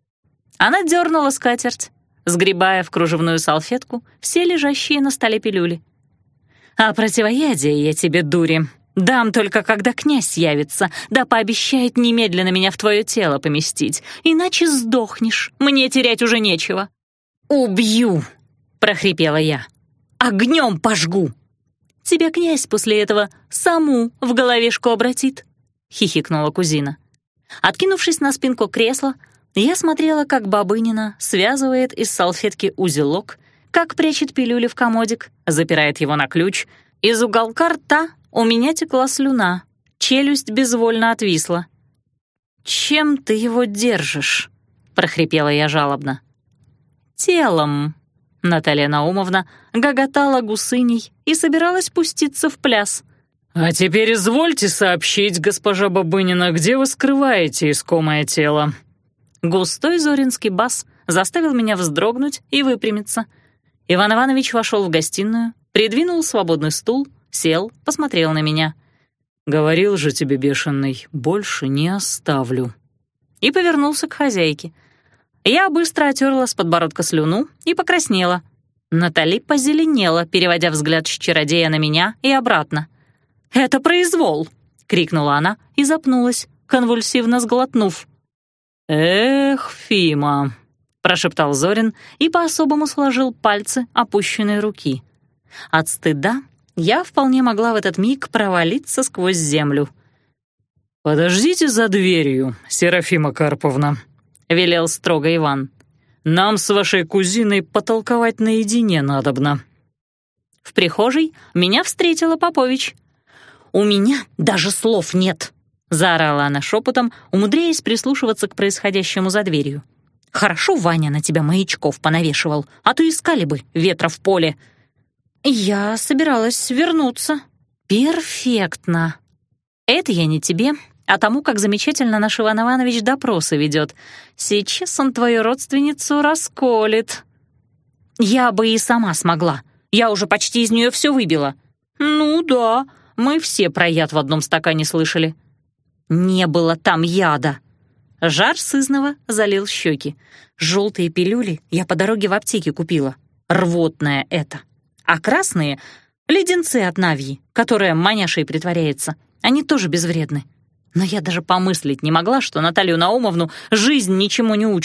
Она дернула скатерть, сгребая в кружевную салфетку все лежащие на столе пилюли. «А противоядие я тебе, дури, дам только, когда князь явится, да пообещает немедленно меня в твое тело поместить, иначе сдохнешь, мне терять уже нечего». «Убью!» — прохрипела я. «Огнем пожгу!» «Тебя князь после этого саму в головешку обратит», — хихикнула кузина. Откинувшись на спинку кресла, я смотрела, как Бабынина связывает из салфетки узелок, как прячет пилюли в комодик, запирает его на ключ. Из уголка рта у меня текла слюна, челюсть безвольно отвисла. «Чем ты его держишь?» — прохрипела я жалобно. «Телом». Наталья Наумовна гоготала гусыней и собиралась пуститься в пляс. «А теперь извольте сообщить, госпожа Бабынина, где вы скрываете искомое тело?» Густой зоринский бас заставил меня вздрогнуть и выпрямиться. Иван Иванович вошел в гостиную, придвинул свободный стул, сел, посмотрел на меня. «Говорил же тебе, бешеный, больше не оставлю». И повернулся к хозяйке. Я быстро отерла с подбородка слюну и покраснела. Натали позеленела, переводя взгляд с чародея на меня и обратно. «Это произвол!» — крикнула она и запнулась, конвульсивно сглотнув. «Эх, Фима!» — прошептал Зорин и по-особому сложил пальцы опущенной руки. От стыда я вполне могла в этот миг провалиться сквозь землю. «Подождите за дверью, Серафима Карповна», — велел строго Иван. «Нам с вашей кузиной потолковать наедине надобно». В прихожей меня встретила Попович. «У меня даже слов нет», — заорала она шепотом, умудряясь прислушиваться к происходящему за дверью. «Хорошо Ваня на тебя маячков понавешивал, а то искали бы ветра в поле». «Я собиралась вернуться». «Перфектно. Это я не тебе, а тому, как замечательно наш Иван Иванович допросы ведет. Сейчас он твою родственницу расколет». «Я бы и сама смогла. Я уже почти из нее все выбила». «Ну да, мы все про яд в одном стакане слышали». «Не было там яда». Жар сызнова залил щеки. «Желтые пилюли я по дороге в аптеке купила. Рвотное это. А красные — леденцы от Навьи, которая маняшей притворяется. Они тоже безвредны. Но я даже помыслить не могла, что Наталью Наумовну жизнь ничему не учит.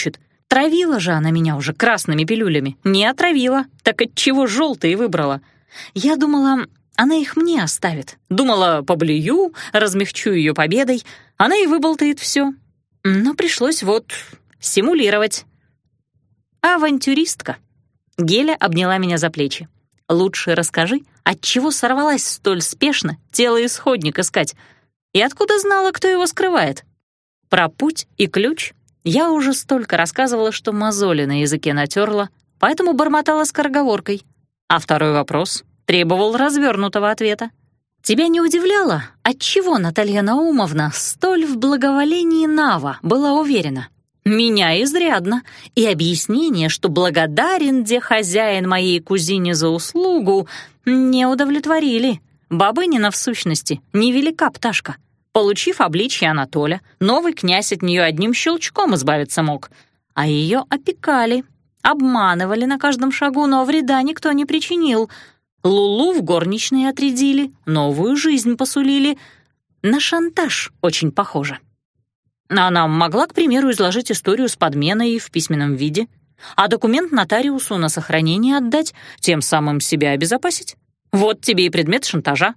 Травила же она меня уже красными пилюлями. Не отравила, так отчего желтые выбрала? Я думала, она их мне оставит. Думала, поблюю, размягчу ее победой. Она и выболтает все. Но пришлось вот симулировать. Авантюристка. Геля обняла меня за плечи. Лучше расскажи, отчего сорвалась столь спешно телоисходник искать? И откуда знала, кто его скрывает? Про путь и ключ я уже столько рассказывала, что мозоли на языке натерла, поэтому бормотала скороговоркой. А второй вопрос требовал развернутого ответа. Тебя не удивляло, отчего Наталья Наумовна столь в благоволении Нава была уверена? Меня изрядно, и объяснение, что благодарен де хозяин моей кузине за услугу, не удовлетворили. Бабынина, в сущности, невелика пташка. Получив обличье Анатоля, новый князь от нее одним щелчком избавиться мог. А ее опекали, обманывали на каждом шагу, но вреда никто не причинил. Лулу в горничные отрядили, новую жизнь посулили. На шантаж очень похоже. Она могла, к примеру, изложить историю с подменой в письменном виде, а документ нотариусу на сохранение отдать, тем самым себя обезопасить. Вот тебе и предмет шантажа.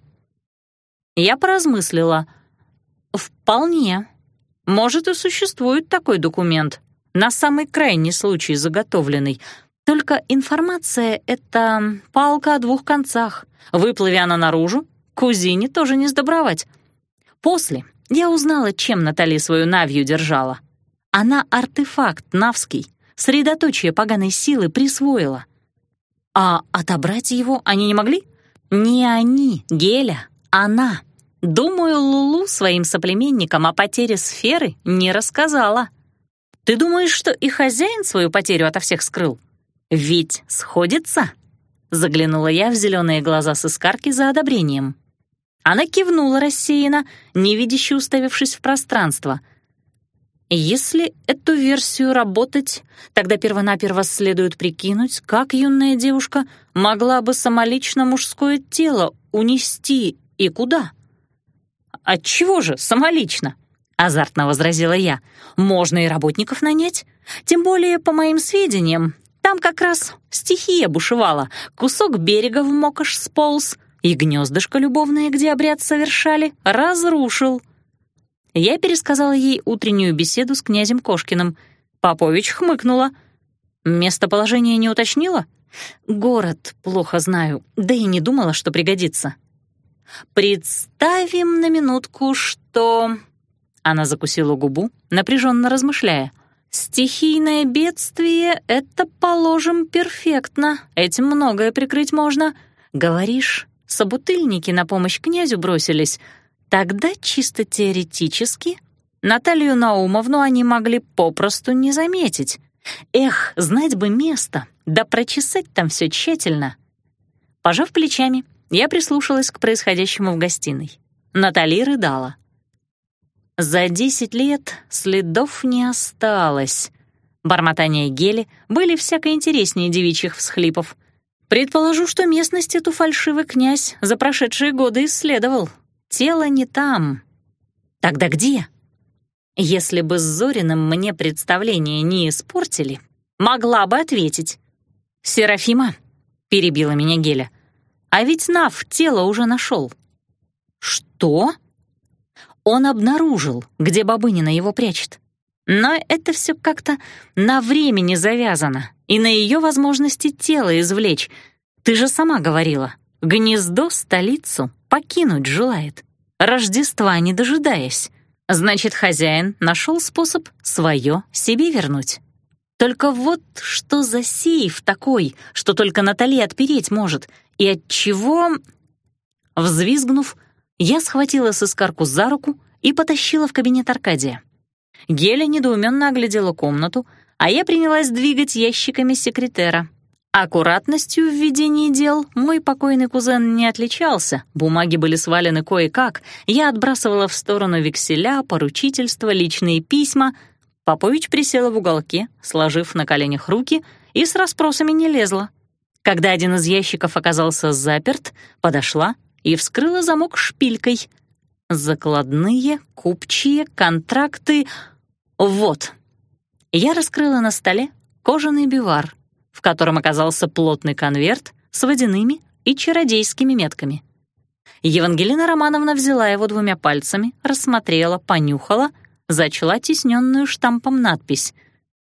Я поразмыслила. Вполне. Может, и существует такой документ, на самый крайний случай заготовленный. Только информация — это палка о двух концах. Выплыви она наружу, кузине тоже не сдобровать. После я узнала, чем Натали свою Навью держала. Она артефакт навский, средоточие поганой силы присвоила. А отобрать его они не могли? Не они, Геля, она. Думаю, Лулу своим соплеменникам о потере сферы не рассказала. Ты думаешь, что и хозяин свою потерю ото всех скрыл? Ведь сходится? Заглянула я в зеленые глаза сыскарки за одобрением. Она кивнула рассеянно, невидяще уставившись в пространство. Если эту версию работать, тогда первонаперво следует прикинуть, как юная девушка могла бы самолично мужское тело унести и куда. «Отчего же самолично?» — азартно возразила я. «Можно и работников нанять. Тем более, по моим сведениям, там как раз стихия бушевала, кусок берега в мокаш сполз, и гнездышко любовное, где обряд совершали, разрушил». Я пересказала ей утреннюю беседу с князем Кошкиным. Попович хмыкнула. «Местоположение не уточнила?» «Город плохо знаю, да и не думала, что пригодится». «Представим на минутку, что...» Она закусила губу, напряженно размышляя. «Стихийное бедствие — это, положим, перфектно. Этим многое прикрыть можно. Говоришь, собутыльники на помощь князю бросились. Тогда чисто теоретически Наталью Наумовну они могли попросту не заметить. Эх, знать бы место, да прочесать там все тщательно». Пожав плечами, я прислушалась к происходящему в гостиной. Натали рыдала. За десять лет следов не осталось. Бормотания Гели были всяко интереснее девичьих всхлипов. Предположу, что местность эту фальшивый князь за прошедшие годы исследовал. Тело не там. Тогда где? Если бы с Зориным мне представление не испортили, могла бы ответить. «Серафима», — перебила меня Геля, — «а ведь Нав тело уже нашел». «Что?» Он обнаружил, где Бабынина его прячет. Но это все как-то на времени завязано и на ее возможности тело извлечь. Ты же сама говорила, гнездо столицу покинуть желает, Рождества не дожидаясь. Значит, хозяин нашел способ свое себе вернуть. Только вот что за сейф такой, что только Натали отпереть может, и от чего... Взвизгнув, я схватила сыскарку за руку и потащила в кабинет Аркадия. Геля недоуменно оглядела комнату, а я принялась двигать ящиками секретера. Аккуратностью в ведении дел мой покойный кузен не отличался, бумаги были свалены кое-как, я отбрасывала в сторону векселя, поручительства, личные письма. Попович присела в уголке, сложив на коленях руки, и с расспросами не лезла. Когда один из ящиков оказался заперт, подошла и вскрыла замок шпилькой. Закладные, купчие, контракты. Вот. Я раскрыла на столе кожаный бивар, в котором оказался плотный конверт с водяными и чародейскими метками. Евангелина Романовна взяла его двумя пальцами, рассмотрела, понюхала, зачла тисненную штампом надпись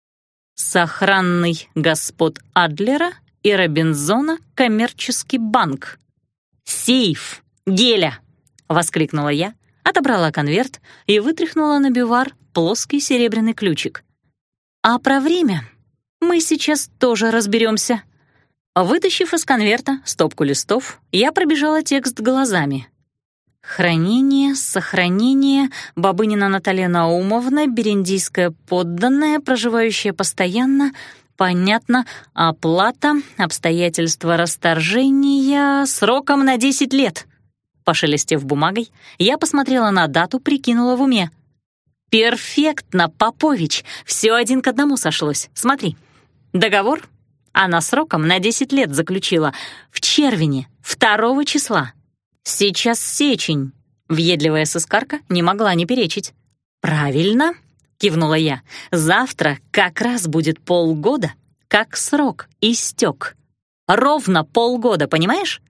«Сохранный господ Адлера и Робинзона коммерческий банк». «Сейф! Геля!» — воскликнула я, отобрала конверт и вытряхнула на бивар плоский серебряный ключик. «А про время мы сейчас тоже разберемся». Вытащив из конверта стопку листов, я пробежала текст глазами. Хранение, сохранение, Бабынина Наталья Наумовна, берендийская подданная, проживающая постоянно, понятно, оплата, обстоятельства расторжения, сроком на десять лет. Пошелестев бумагой, я посмотрела на дату, прикинула в уме. «Перфектно, Попович, все один к одному сошлось. Смотри, договор она сроком на десять лет заключила в Червине, второго числа. Сейчас сечень». Въедливая сыскарка не могла не перечить. «Правильно», — кивнула я, — «завтра как раз будет полгода, как срок истек. Ровно полгода, понимаешь?»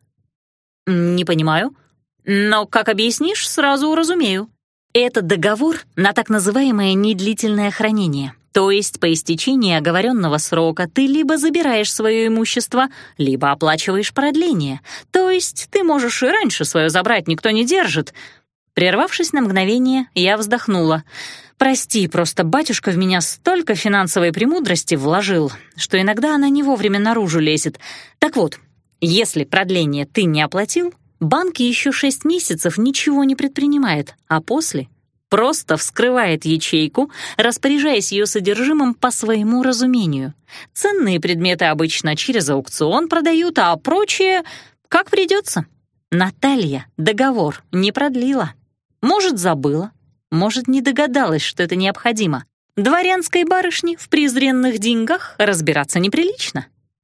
«Не понимаю, но как объяснишь, сразу уразумею. Это договор на так называемое недлительное хранение. То есть по истечении оговоренного срока ты либо забираешь свое имущество, либо оплачиваешь продление. То есть ты можешь и раньше свое забрать, никто не держит». Прервавшись на мгновение, я вздохнула. «Прости, просто батюшка в меня столько финансовой премудрости вложил, что иногда она не вовремя наружу лезет. Так вот, если продление ты не оплатил, банк еще шесть месяцев ничего не предпринимает, а после просто вскрывает ячейку, распоряжаясь ее содержимым по своему разумению. Ценные предметы обычно через аукцион продают, а прочее как придется. Наталья договор не продлила. Может, забыла, может, не догадалась, что это необходимо. Дворянской барышне в презренных деньгах разбираться неприлично».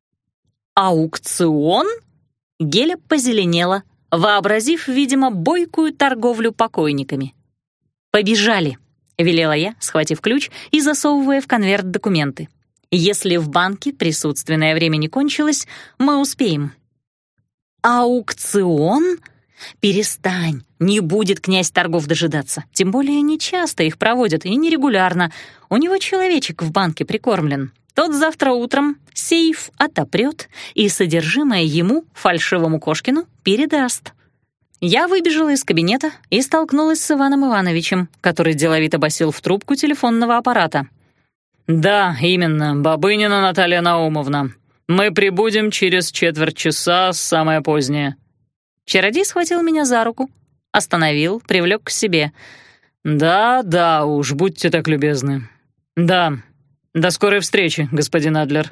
«Аукцион?» Геля позеленела, вообразив, видимо, бойкую торговлю покойниками. «Побежали», — велела я, схватив ключ и засовывая в конверт документы. «Если в банке присутственное время не кончилось, мы успеем». «Аукцион? Перестань, не будет князь торгов дожидаться. Тем более нечасто их проводят и нерегулярно. У него человечек в банке прикормлен. Тот завтра утром сейф отопрет и содержимое ему, фальшивому Кошкину, передаст». Я выбежала из кабинета и столкнулась с Иваном Ивановичем, который деловито басил в трубку телефонного аппарата. «Да, именно, Бабынина Наталья Наумовна. Мы прибудем через четверть часа, самое позднее». Чародей схватил меня за руку, остановил, привлек к себе. «Да, да уж, будьте так любезны. Да, до скорой встречи, господин Адлер».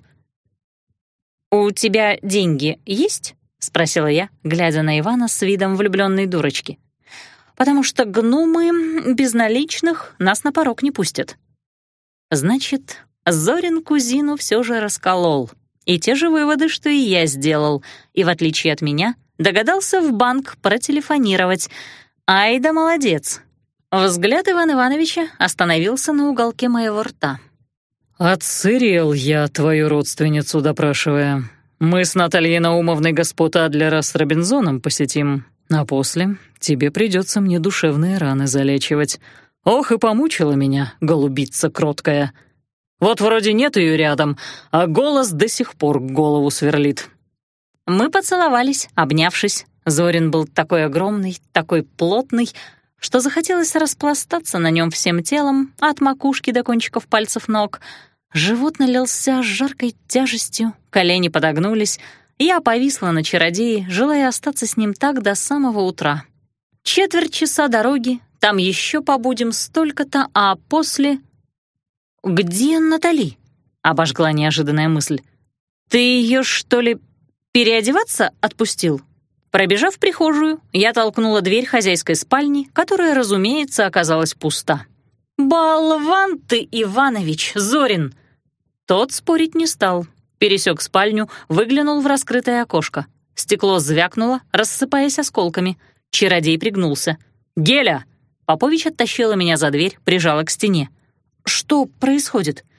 «У тебя деньги есть?» — спросила я, глядя на Ивана с видом влюбленной дурочки. «Потому что гномы без наличных нас на порог не пустят». Значит, Зорин кузину все же расколол. И те же выводы, что и я сделал, и, в отличие от меня, догадался в банк протелефонировать. Ай да молодец. Взгляд Ивана Ивановича остановился на уголке моего рта. «Отсырел я твою родственницу, допрашивая. Мы с Натальей Наумовной господ Адлера с Робинзоном посетим, а после тебе придется мне душевные раны залечивать. Ох, и помучила меня голубица кроткая. Вот вроде нет ее рядом, а голос до сих пор голову сверлит». Мы поцеловались, обнявшись. Зорин был такой огромный, такой плотный, что захотелось распластаться на нем всем телом, от макушки до кончиков пальцев ног. Живот налился жаркой тяжестью, колени подогнулись. Я повисла на чародее, желая остаться с ним так до самого утра. Четверть часа дороги, там еще побудем столько-то, а после... «Где Натали?» — обожгла неожиданная мысль. «Ты ее, что ли, переодеваться отпустил?» Пробежав в прихожую, я толкнула дверь хозяйской спальни, которая, разумеется, оказалась пуста. «Болван ты, Иванович, Зорин!» Тот спорить не стал. Пересек спальню, выглянул в раскрытое окошко. Стекло звякнуло, рассыпаясь осколками. Чародей пригнулся. «Геля!» Попович оттащила меня за дверь, прижала к стене. «Что происходит?»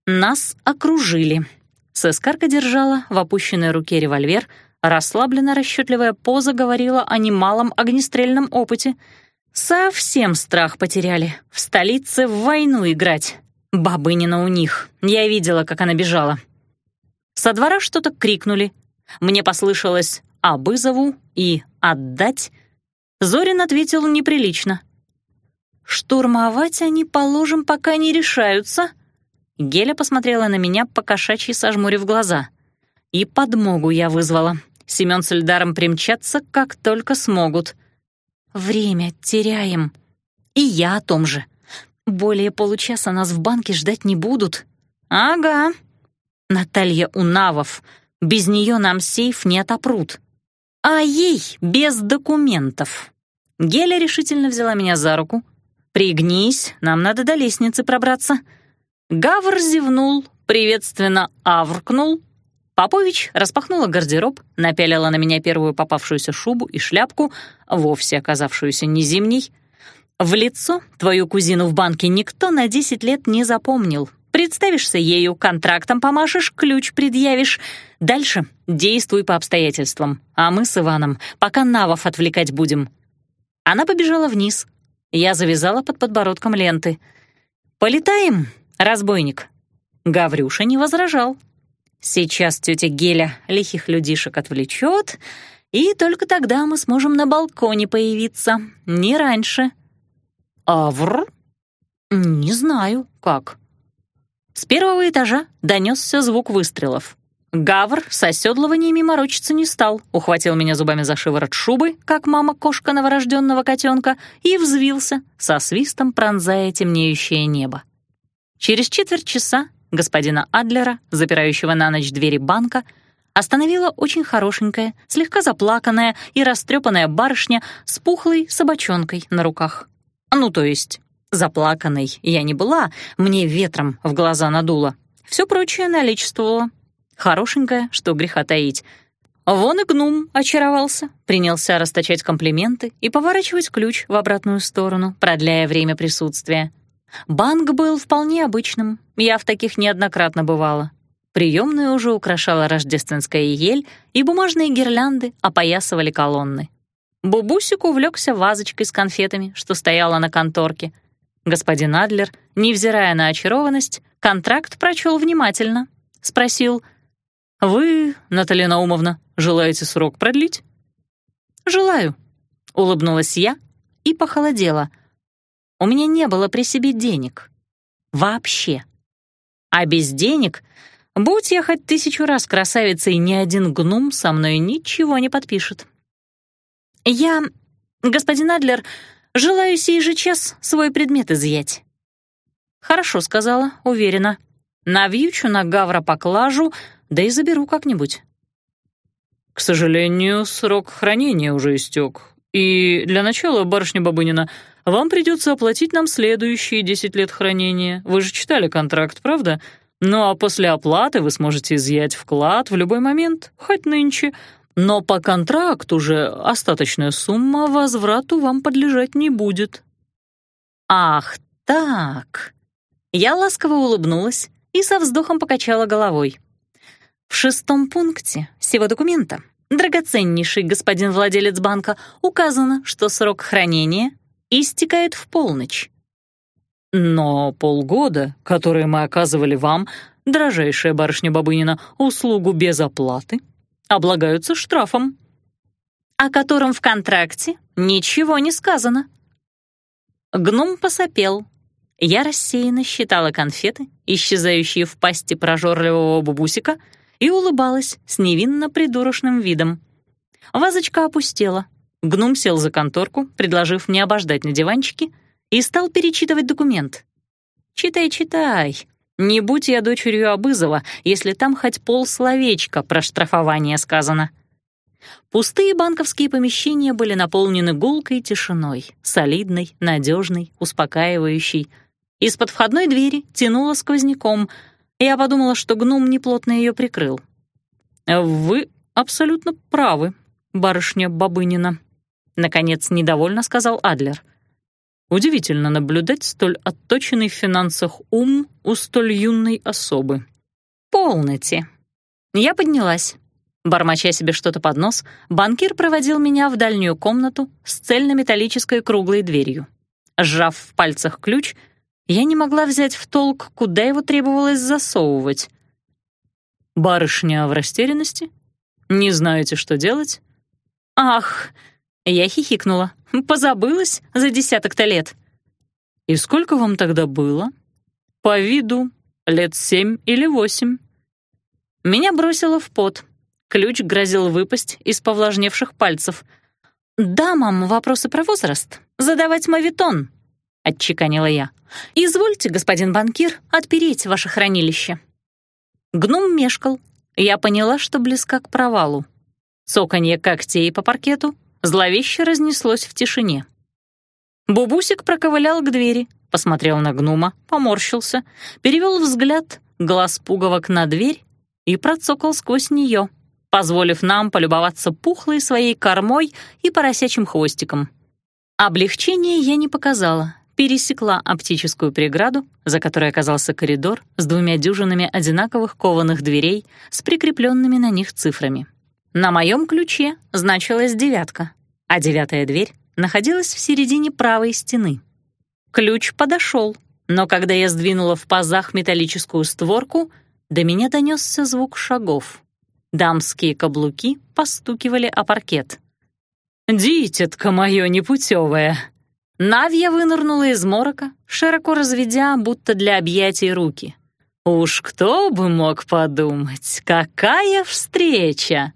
Нас окружили. Сескарка держала в опущенной руке револьвер, расслабленно расчетливая поза говорила о немалом огнестрельном опыте. Совсем страх потеряли. В столице в войну играть. Бабынина у них. Я видела, как она бежала. Со двора что-то крикнули. Мне послышалось «Абызову» и «Отдать». Зорин ответил неприлично. «Штурмовать они, положим, пока не решаются». Геля посмотрела на меня, покошачьи сожмурив глаза. И подмогу я вызвала. Семён с Эльдаром примчатся, как только смогут. Время теряем. И я о том же. Более получаса нас в банке ждать не будут. Ага. Наталья Унавов. Без нее нам сейф не отопрут. А ей без документов. Геля решительно взяла меня за руку. «Пригнись, нам надо до лестницы пробраться». Гавр зевнул, приветственно авркнул. Попович распахнула гардероб, напялила на меня первую попавшуюся шубу и шляпку, вовсе оказавшуюся не зимней. «В лицо твою кузину в банке никто на десять лет не запомнил. Представишься ею, контрактом помашешь, ключ предъявишь. Дальше действуй по обстоятельствам, а мы с Иваном пока навов отвлекать будем». Она побежала вниз. Я завязала под подбородком ленты. «Полетаем, разбойник». Гаврюша не возражал. Сейчас тетя Геля лихих людишек отвлечет, и только тогда мы сможем на балконе появиться, не раньше. Авр? Не знаю, как. С первого этажа донесся звук выстрелов. Гавр с оседлываниями морочиться не стал, ухватил меня зубами за шиворот шубы, как мама-кошка новорожденного котенка, и взвился, со свистом пронзая темнеющее небо. Через четверть часа господина Адлера, запирающего на ночь двери банка, остановила очень хорошенькая, слегка заплаканная и растрепанная барышня с пухлой собачонкой на руках. Ну, то есть, заплаканной я не была, мне ветром в глаза надуло. Все прочее наличествовало. Хорошенькая, что греха таить. Вон и гном очаровался, принялся расточать комплименты и поворачивать ключ в обратную сторону, продляя время присутствия. Банк был вполне обычным, я в таких неоднократно бывала. Приемную уже украшала рождественская ель, и бумажные гирлянды опоясывали колонны. Бубусик увлекся вазочкой с конфетами, что стояла на конторке. Господин Адлер, невзирая на очарованность, контракт прочел внимательно. Спросил: «Вы, Наталья Наумовна, желаете срок продлить?» «Желаю», — улыбнулась я и похолодела. У меня не было при себе денег. Вообще. А без денег, будь я хоть тысячу раз красавицей, ни один гном со мной ничего не подпишет. «Я, господин Адлер, желаю сей же час свой предмет изъять». «Хорошо», — сказала, уверенно. «Навьючу на Гавра поклажу, да и заберу как-нибудь». «К сожалению, срок хранения уже истек. И для начала, барышня Бабынина, вам придется оплатить нам следующие десять лет хранения. Вы же читали контракт, правда? Ну а после оплаты вы сможете изъять вклад в любой момент, хоть нынче. Но по контракту же остаточная сумма возврату вам подлежать не будет». «Ах так!» Я ласково улыбнулась и со вздохом покачала головой. «В шестом пункте сего документа, драгоценнейший господин владелец банка, указано, что срок хранения истекает в полночь». «Но полгода, которые мы оказывали вам, дорожайшая барышня Бабынина, услугу без оплаты, облагаются штрафом». «О котором в контракте ничего не сказано». Гном посопел. Я рассеянно считала конфеты, исчезающие в пасти прожорливого бубусика, и улыбалась с невинно придурочным видом. Вазочка опустела. Гном сел за конторку, предложив мне обождать на диванчике, и стал перечитывать документ. «Читай, читай. Не будь я дочерью Абызова, если там хоть полсловечка про штрафование сказано». Пустые банковские помещения были наполнены гулкой тишиной, солидной, надежной, успокаивающей. Из-под входной двери тянуло сквозняком. Я подумала, что гном неплотно ее прикрыл. «Вы абсолютно правы, барышня Бабынина», — наконец недовольно сказал Адлер. Удивительно наблюдать столь отточенный в финансах ум у столь юной особы. «Полноте». Я поднялась. Бормоча себе что-то под нос, банкир проводил меня в дальнюю комнату с цельнометаллической круглой дверью. Сжав в пальцах ключ, я не могла взять в толк, куда его требовалось засовывать. «Барышня в растерянности? Не знаете, что делать?» «Ах!» — я хихикнула. «Позабылась за десяток-то лет». «И сколько вам тогда было?» «По виду лет семь или восемь». Меня бросило в пот. Ключ грозил выпасть из повлажневших пальцев. «Дамам вопросы про возраст задавать моветон», — отчеканила я. «Извольте, господин банкир, отпереть ваше хранилище». Гном мешкал. Я поняла, что близка к провалу. Цоканье когтей по паркету зловеще разнеслось в тишине. Бубусик проковылял к двери, посмотрел на гнома, поморщился, перевел взгляд, глаз пуговок на дверь и процокал сквозь нее, позволив нам полюбоваться пухлой своей кормой и поросячьим хвостиком. Облегчения я не показала, пересекла оптическую преграду, за которой оказался коридор с двумя дюжинами одинаковых кованых дверей с прикрепленными на них цифрами. На моем ключе значилась девятка, а девятая дверь находилась в середине правой стены. Ключ подошел, но когда я сдвинула в пазах металлическую створку, до меня донесся звук шагов. Дамские каблуки постукивали о паркет. «Дитятка моё непутевое!» Навья вынырнула из морока, широко разведя, будто для объятий, руки. «Уж кто бы мог подумать, какая встреча!»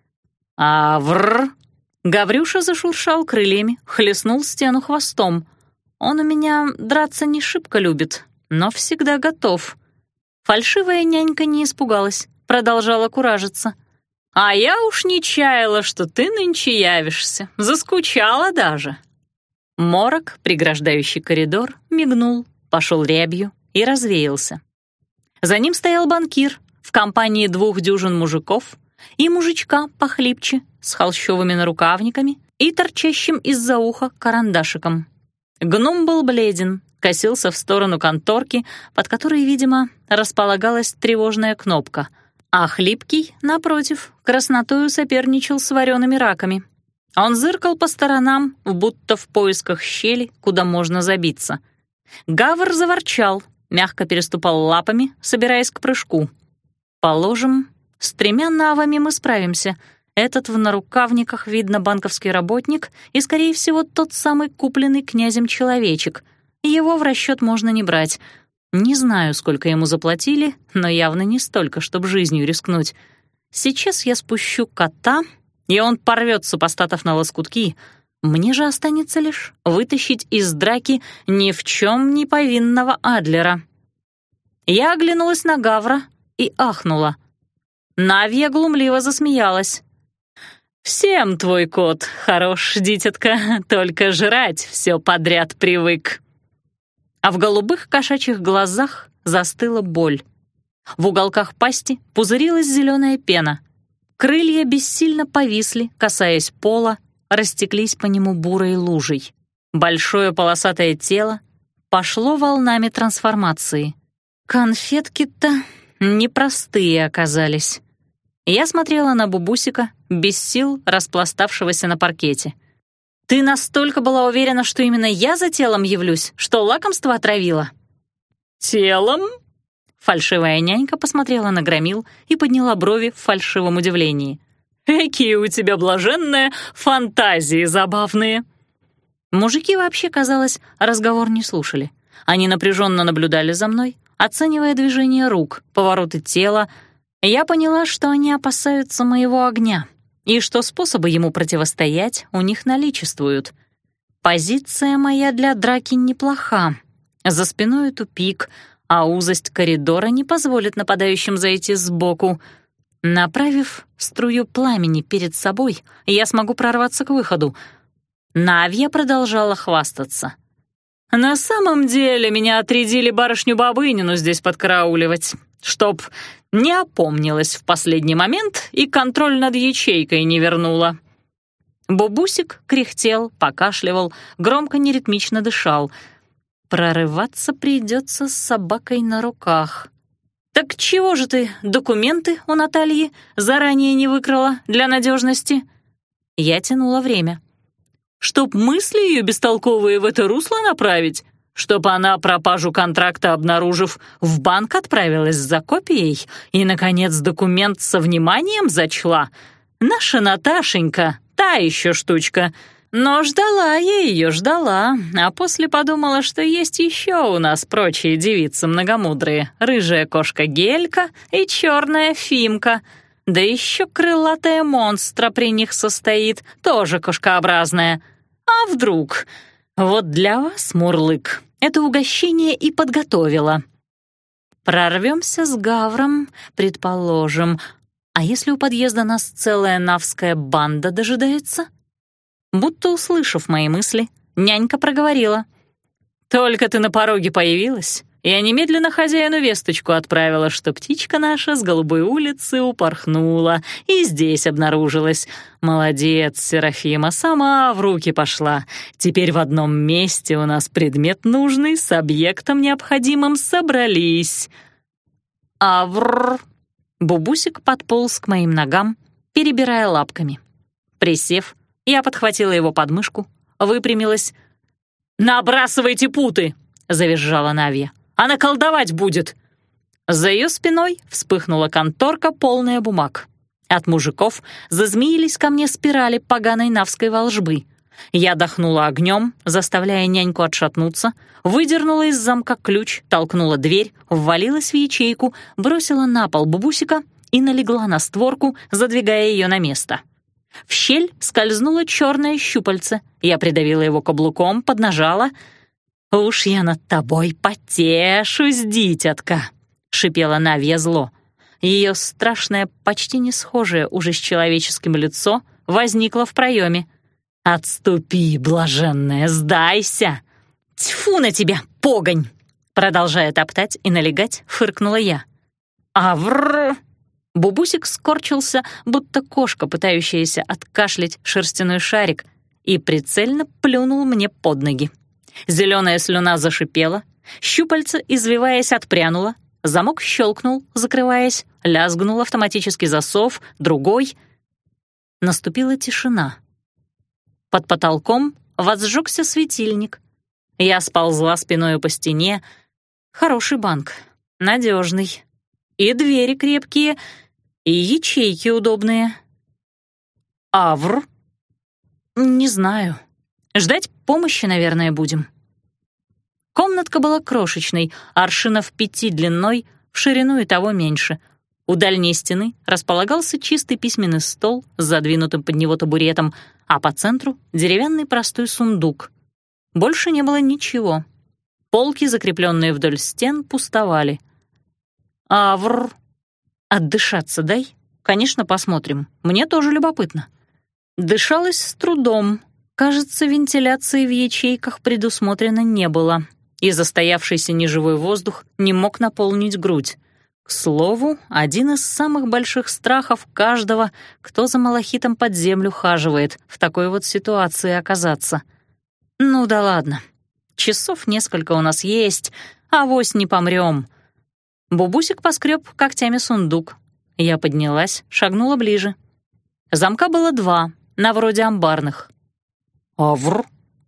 «Аврр!» Гаврюша зашуршал крыльями, хлестнул стену хвостом. Он у меня драться не шибко любит, но всегда готов. Фальшивая нянька не испугалась, продолжала куражиться. «А я уж не чаяла, что ты нынче явишься, заскучала даже». Морок, преграждающий коридор, мигнул, пошел рябью и развеялся. За ним стоял банкир в компании двух дюжин мужиков и мужичка похлипче с холщовыми нарукавниками и торчащим из-за уха карандашиком. Гном был бледен, косился в сторону конторки, под которой, видимо, располагалась тревожная кнопка, а хлипкий, напротив, краснотою соперничал с вареными раками. Он зыркал по сторонам, будто в поисках щели, куда можно забиться. Гавр заворчал, мягко переступал лапами, собираясь к прыжку. Положим, с тремя навами мы справимся. Этот в нарукавниках, видно, банковский работник и, скорее всего, тот самый купленный князем человечек. Его в расчет можно не брать. Не знаю, сколько ему заплатили, но явно не столько, чтобы жизнью рискнуть. Сейчас я спущу кота, и он порвет супостатов на лоскутки. Мне же останется лишь вытащить из драки ни в чем не повинного Адлера. Я оглянулась на Гавра и ахнула. Навья глумливо засмеялась. «Всем твой кот хорош, дитятка, только жрать все подряд привык». А в голубых кошачьих глазах застыла боль. В уголках пасти пузырилась зеленая пена. Крылья бессильно повисли, касаясь пола, растеклись по нему бурой лужей. Большое полосатое тело пошло волнами трансформации. Конфетки-то непростые оказались. Я смотрела на Бубусика, без сил распластавшегося на паркете. «Ты настолько была уверена, что именно я за телом явлюсь, что лакомство отравила?» «Телом?» Фальшивая нянька посмотрела на Громил и подняла брови в фальшивом удивлении. «Какие у тебя блаженные фантазии забавные!» Мужики вообще, казалось, разговор не слушали. Они напряженно наблюдали за мной, оценивая движение рук, повороты тела. Я поняла, что они опасаются моего огня и что способы ему противостоять у них наличествуют. Позиция моя для драки неплоха. За спиной тупик, а узость коридора не позволит нападающим зайти сбоку. Направив струю пламени перед собой, я смогу прорваться к выходу. Навья продолжала хвастаться. «На самом деле меня отрядили барышню Бабынину здесь подкарауливать, чтоб не опомнилась в последний момент и контроль над ячейкой не вернула». Бубусик кряхтел, покашливал, громко неритмично дышал. Прорываться придется с собакой на руках. «Так чего же ты документы у Натальи заранее не выкрала для надежности?» Я тянула время. «Чтоб мысли ее бестолковые в это русло направить? Чтоб она, пропажу контракта обнаружив, в банк отправилась за копией и, наконец, документ со вниманием зачла? Наша Наташенька, та еще штучка. Но ждала я ее, ждала, а после подумала, что есть еще у нас прочие девицы многомудрые, рыжая кошка Гелька и черная Фимка. Да еще крылатая монстра при них состоит, тоже кошкообразная. А вдруг? Вот для вас, Мурлык, это угощение и подготовила. Прорвемся с Гавром, предположим. А если у подъезда нас целая навская банда дожидается? Будто услышав мои мысли, нянька проговорила. «Только ты на пороге появилась, я немедленно хозяину весточку отправила, что птичка наша с Голубой улицы упорхнула и здесь обнаружилась. Молодец, Серафима, сама в руки пошла. Теперь в одном месте у нас предмет нужный с объектом необходимым собрались». «Авррр!» Бубусик подполз к моим ногам, перебирая лапками. Присев, я подхватила его подмышку, выпрямилась. «Набрасывайте путы!» — завизжала Навья. «Она колдовать будет!» За ее спиной вспыхнула конторка, полная бумаг. От мужиков зазмеились ко мне спирали поганой навской волжбы. Я дохнула огнем, заставляя няньку отшатнуться, выдернула из замка ключ, толкнула дверь, ввалилась в ячейку, бросила на пол Бубусика и налегла на створку, задвигая ее на место. В щель скользнуло черное щупальце. Я придавила его каблуком, поднажала. «Уж я над тобой потешусь, дитятка!» — шипела Навья зло. Ее страшное, почти не схожее уже с человеческим лицо возникло в проеме. «Отступи, блаженная, сдайся!» «Тьфу на тебя, погонь!» Продолжая топтать и налегать, фыркнула я. «Авррр!» Бубусик скорчился, будто кошка, пытающаяся откашлять шерстяной шарик, и прицельно плюнул мне под ноги. Зеленая слюна зашипела, щупальце, извиваясь, отпрянуло, замок щелкнул, закрываясь, лязгнул автоматический засов, другой. Наступила тишина. Под потолком возжегся светильник. Я сползла спиною по стене. Хороший банк, надежный. И двери крепкие, и ячейки удобные. Авр? Не знаю. Ждать помощи, наверное, будем. Комнатка была крошечной, аршинов пяти длиной, в ширину и того меньше. У дальней стены располагался чистый письменный стол с задвинутым под него табуретом, а по центру — деревянный простой сундук. Больше не было ничего. Полки, закрепленные вдоль стен, пустовали. Авр. Отдышаться дай. Конечно, посмотрим. Мне тоже любопытно. Дышалось с трудом. Кажется, вентиляции в ячейках предусмотрено не было, и застоявшийся неживой воздух не мог наполнить грудь. К слову, один из самых больших страхов каждого, кто за малахитом под землю хаживает, в такой вот ситуации оказаться. Ну да ладно. Часов несколько у нас есть, авось не помрем. Бубусик поскреб когтями сундук. Я поднялась, шагнула ближе. Замка было два, на вроде амбарных. Авр.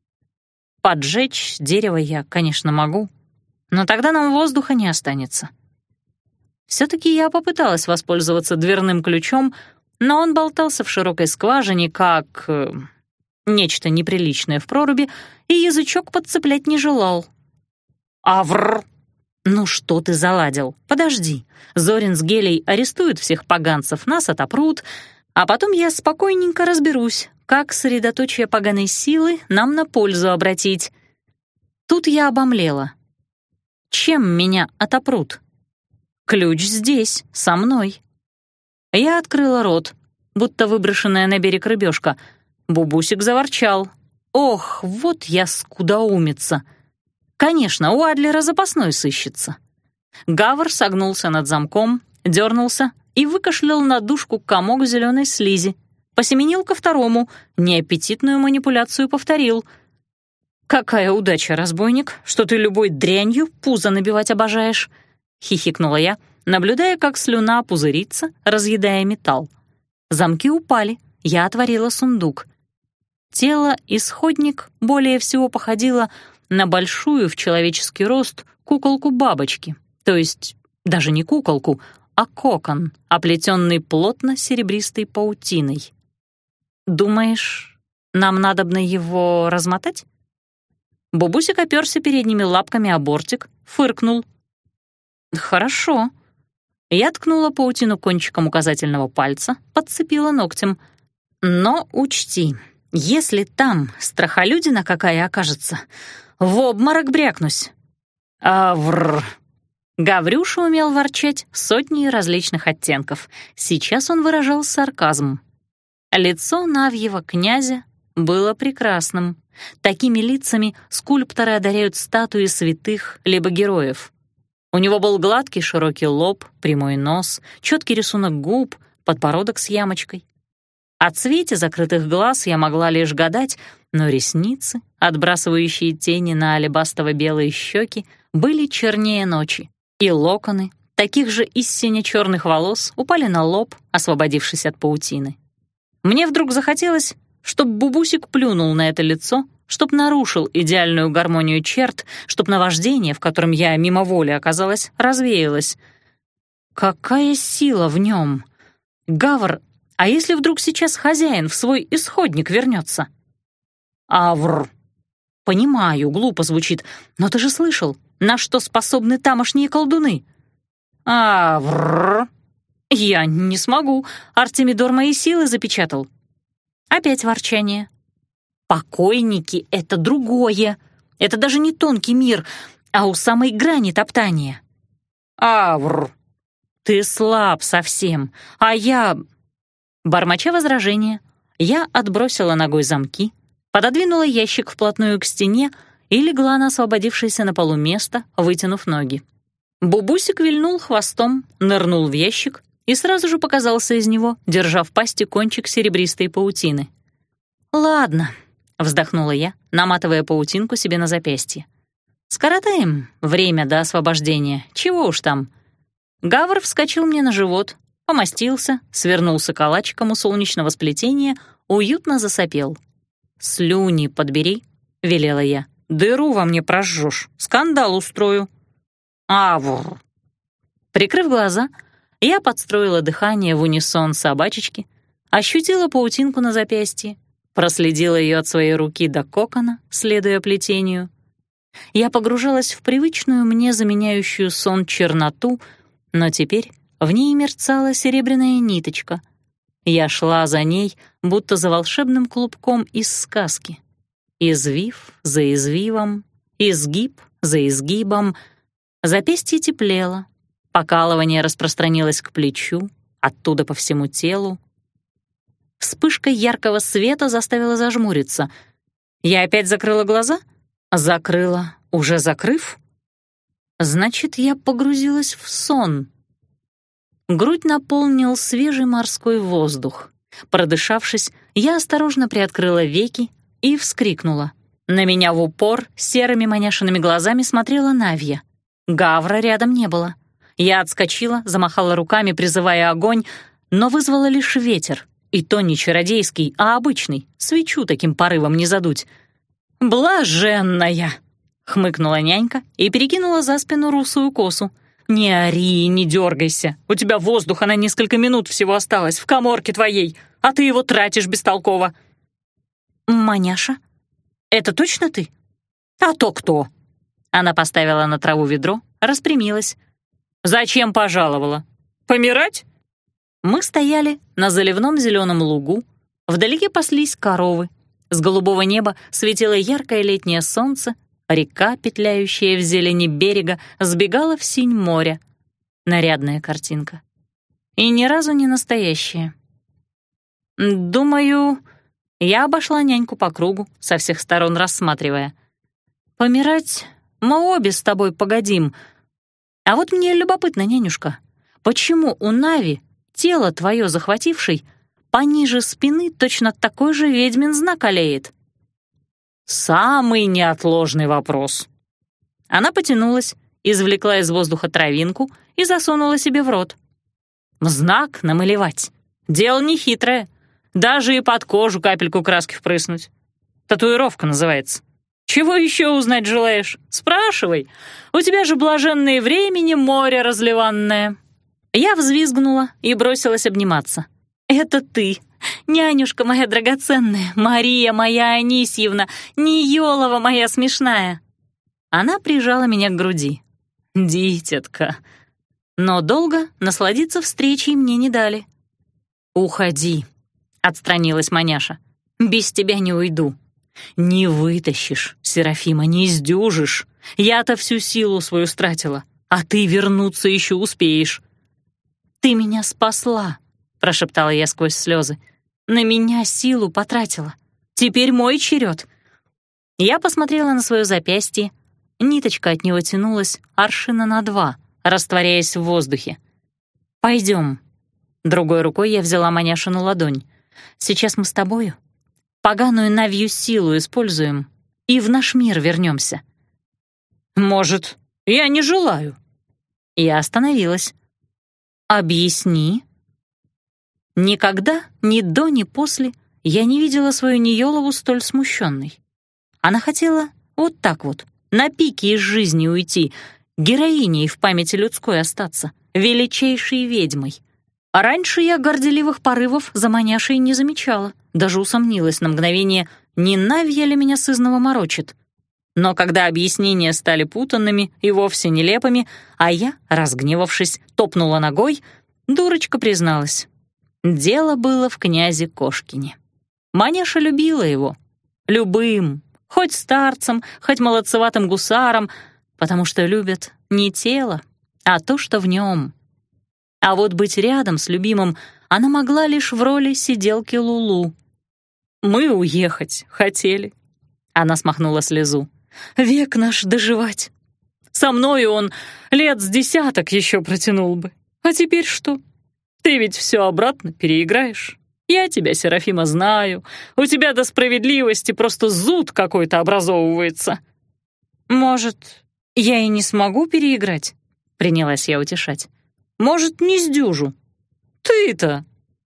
Поджечь дерево я, конечно, могу, но тогда нам воздуха не останется. Все-таки я попыталась воспользоваться дверным ключом, но он болтался в широкой скважине, как... Э, нечто неприличное в проруби, и язычок подцеплять не желал. Авр. Ну что ты заладил? Подожди. Зорин с Гелей арестуют всех поганцев, нас отопрут, а потом я спокойненько разберусь, как средоточие поганой силы нам на пользу обратить. Тут я обомлела. Чем меня отопрут? Ключ здесь, со мной. Я открыла рот, будто выброшенная на берег рыбешка. Бубусик заворчал. Ох, вот я скудоумица. Конечно, у Адлера запасной сыщется. Гавр согнулся над замком, дернулся и выкашлял на дужку комок зеленой слизи. посеменил ко второму, неаппетитную манипуляцию повторил. «Какая удача, разбойник, что ты любой дрянью пузо набивать обожаешь!» — хихикнула я, наблюдая, как слюна пузырится, разъедая металл. Замки упали, я отворила сундук. Тело-исходник более всего походило на большую в человеческий рост куколку-бабочки, то есть даже не куколку, а кокон, оплетенный плотно серебристой паутиной. «Думаешь, нам надобно его размотать?» Бубусик оперся передними лапками о бортик, фыркнул. «Хорошо». Я ткнула паутину кончиком указательного пальца, подцепила ногтем. «Но учти, если там страхолюдина какая окажется, в обморок брякнусь». «Аврр». Гаврюша умел ворчать сотни различных оттенков. Сейчас он выражал сарказм. Лицо Навьего князя было прекрасным. Такими лицами скульпторы одаряют статуи святых либо героев. У него был гладкий широкий лоб, прямой нос, четкий рисунок губ, подбородок с ямочкой. О цвете закрытых глаз я могла лишь гадать, но ресницы, отбрасывающие тени на алебастово-белые щеки, были чернее ночи, и локоны, таких же истинно черных волос, упали на лоб, освободившись от паутины. Мне вдруг захотелось, чтоб Бубусик плюнул на это лицо, чтоб нарушил идеальную гармонию черт, чтоб наваждение, в котором я мимо воли оказалась, развеялось. Какая сила в нем! Гавр, а если вдруг сейчас хозяин в свой исходник вернется? Авр. Понимаю, глупо звучит, но ты же слышал, на что способны тамошние колдуны. Авр. Я не смогу, Артемидор мои силы запечатал. Опять ворчание. Покойники — это другое. Это даже не тонкий мир, а у самой грани топтания. Авр. Ты слаб совсем, а я... Бормоча возражения, я отбросила ногой замки, пододвинула ящик вплотную к стене и легла на освободившееся на полу место, вытянув ноги. Бубусик вильнул хвостом, нырнул в ящик и сразу же показался из него, держа в пасти кончик серебристой паутины. «Ладно», — вздохнула я, наматывая паутинку себе на запястье. «Скоротаем время до освобождения, чего уж там». Гавр вскочил мне на живот, помостился, свернулся калачиком у солнечного сплетения, уютно засопел. «Слюни подбери», — велела я. «Дыру во мне прожжешь, скандал устрою». «Авр». Прикрыв глаза, я подстроила дыхание в унисон собачечки, ощутила паутинку на запястье, проследила ее от своей руки до кокона, следуя плетению. Я погружалась в привычную мне заменяющую сон черноту, но теперь в ней мерцала серебряная ниточка. Я шла за ней, будто за волшебным клубком из сказки. Извив за извивом, изгиб за изгибом. Запястье теплело, покалывание распространилось к плечу, оттуда по всему телу. Вспышка яркого света заставила зажмуриться. Я опять закрыла глаза? Закрыла, уже закрыв? Значит, я погрузилась в сон. Грудь наполнил свежий морской воздух. Продышавшись, я осторожно приоткрыла веки и вскрикнула. На меня в упор серыми маняшиными глазами смотрела Навья. Гавра рядом не было. Я отскочила, замахала руками, призывая огонь, но вызвала лишь ветер. И то не чародейский, а обычный, свечу таким порывом не задуть. «Блаженная!» — хмыкнула нянька и перекинула за спину русую косу. «Не ори, не дергайся. У тебя воздуха на несколько минут всего осталось в каморке твоей, а ты его тратишь бестолково». «Маняша, это точно ты?» «А то кто?» Она поставила на траву ведро, распрямилась. «Зачем пожаловала? Помирать?» Мы стояли на заливном зеленом лугу, вдалеке паслись коровы. С голубого неба светило яркое летнее солнце, река, петляющая в зелени берега, сбегала в синь моря. Нарядная картинка. И ни разу не настоящая. Думаю, я обошла няньку по кругу, со всех сторон рассматривая. Помирать мы обе с тобой погодим. А вот мне любопытно, нянюшка, почему у Нави, тело твое захвативший, пониже спины точно такой же ведьмин знак олеет. «Самый неотложный вопрос». Она потянулась, извлекла из воздуха травинку и засунула себе в рот. Знак намалевать. Дело нехитрое. Даже и под кожу капельку краски впрыснуть. Татуировка называется. Чего еще узнать желаешь? Спрашивай. У тебя же блаженное времени море разливанное. Я взвизгнула и бросилась обниматься. «Это ты, нянюшка моя драгоценная, Мария моя Анисьевна, Ниёлова моя смешная!» Она прижала меня к груди. «Дитятка!» Но долго насладиться встречей мне не дали. «Уходи!» — отстранилась Маняша. «Без тебя не уйду». «Не вытащишь, Серафима, не сдюжишь. Я-то всю силу свою стратила, а ты вернуться еще успеешь». «Ты меня спасла», — прошептала я сквозь слезы. «На меня силу потратила. Теперь мой черед». Я посмотрела на свое запястье. Ниточка от него тянулась аршина на два, растворяясь в воздухе. «Пойдем». Другой рукой я взяла Маняшину ладонь. «Сейчас мы с тобою поганую навью силу используем и в наш мир вернемся». «Может, я не желаю?» Я остановилась. «Объясни». Никогда, ни до, ни после, я не видела свою Ниёлову столь смущенной. Она хотела вот так вот, на пике из жизни уйти, героиней в памяти людской остаться, величайшей ведьмой. А раньше я горделивых порывов за Маняшей не замечала, даже усомнилась на мгновение, не Навья ли меня сызнова морочит. Но когда объяснения стали путанными и вовсе нелепыми, а я, разгневавшись, топнула ногой, дурочка призналась. Дело было в князе Кошкине. Маняша любила его. Любым, хоть старцем, хоть молодцеватым гусаром, потому что любят не тело, а то, что в нем. А вот быть рядом с любимым она могла лишь в роли сиделки Лулу. «Мы уехать хотели», — она смахнула слезу. «Век наш доживать. Со мною он лет с десяток еще протянул бы. А теперь что? Ты ведь все обратно переиграешь. Я тебя, Серафима, знаю. У тебя до справедливости просто зуд какой-то образовывается». «Может, я и не смогу переиграть?» — принялась я утешать. «Может, не сдюжу. Ты-то...»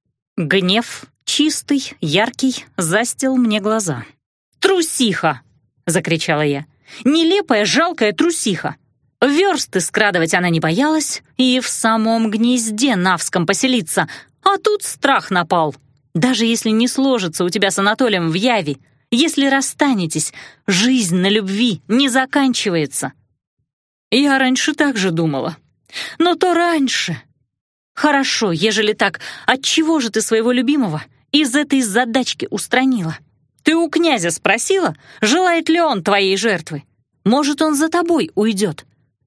Гнев, чистый, яркий, застил мне глаза. «Трусиха!» — закричала я. «Нелепая, жалкая трусиха! Версты скрадывать она не боялась и в самом гнезде навском поселиться, а тут страх напал. Даже если не сложится у тебя с Анатолием в Яве, если расстанетесь, жизнь на любви не заканчивается». Я раньше так же думала. Но то раньше. Хорошо, ежели так, отчего же ты своего любимого из этой задачки устранила? Ты у князя спросила, желает ли он твоей жертвы? Может, он за тобой уйдет?»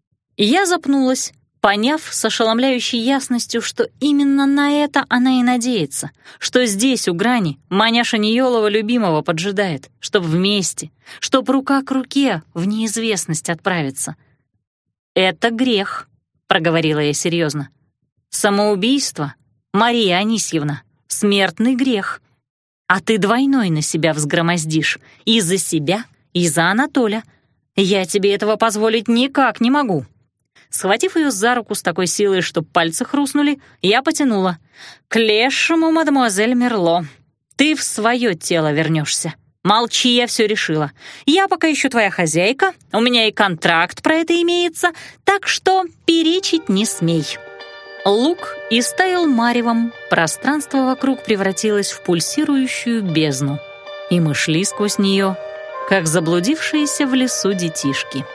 Я запнулась, поняв с ошеломляющей ясностью, что именно на это она и надеется, что здесь, у грани, Маняша Ниёлова любимого поджидает, чтоб вместе, чтоб рука к руке в неизвестность отправиться. «Это грех», — проговорила я серьезно. «Самоубийство, Мария Анисьевна, смертный грех. А ты двойной на себя взгромоздишь, и за себя, и за Анатоля. Я тебе этого позволить никак не могу». Схватив ее за руку с такой силой, что пальцы хрустнули, я потянула. «К лешему, мадемуазель Мерло. Ты в свое тело вернешься. Молчи, я все решила. Я пока еще твоя хозяйка, у меня и контракт про это имеется, так что перечить не смей». Лук истаял маревом, пространство вокруг превратилось в пульсирующую бездну, и мы шли сквозь нее, как заблудившиеся в лесу детишки.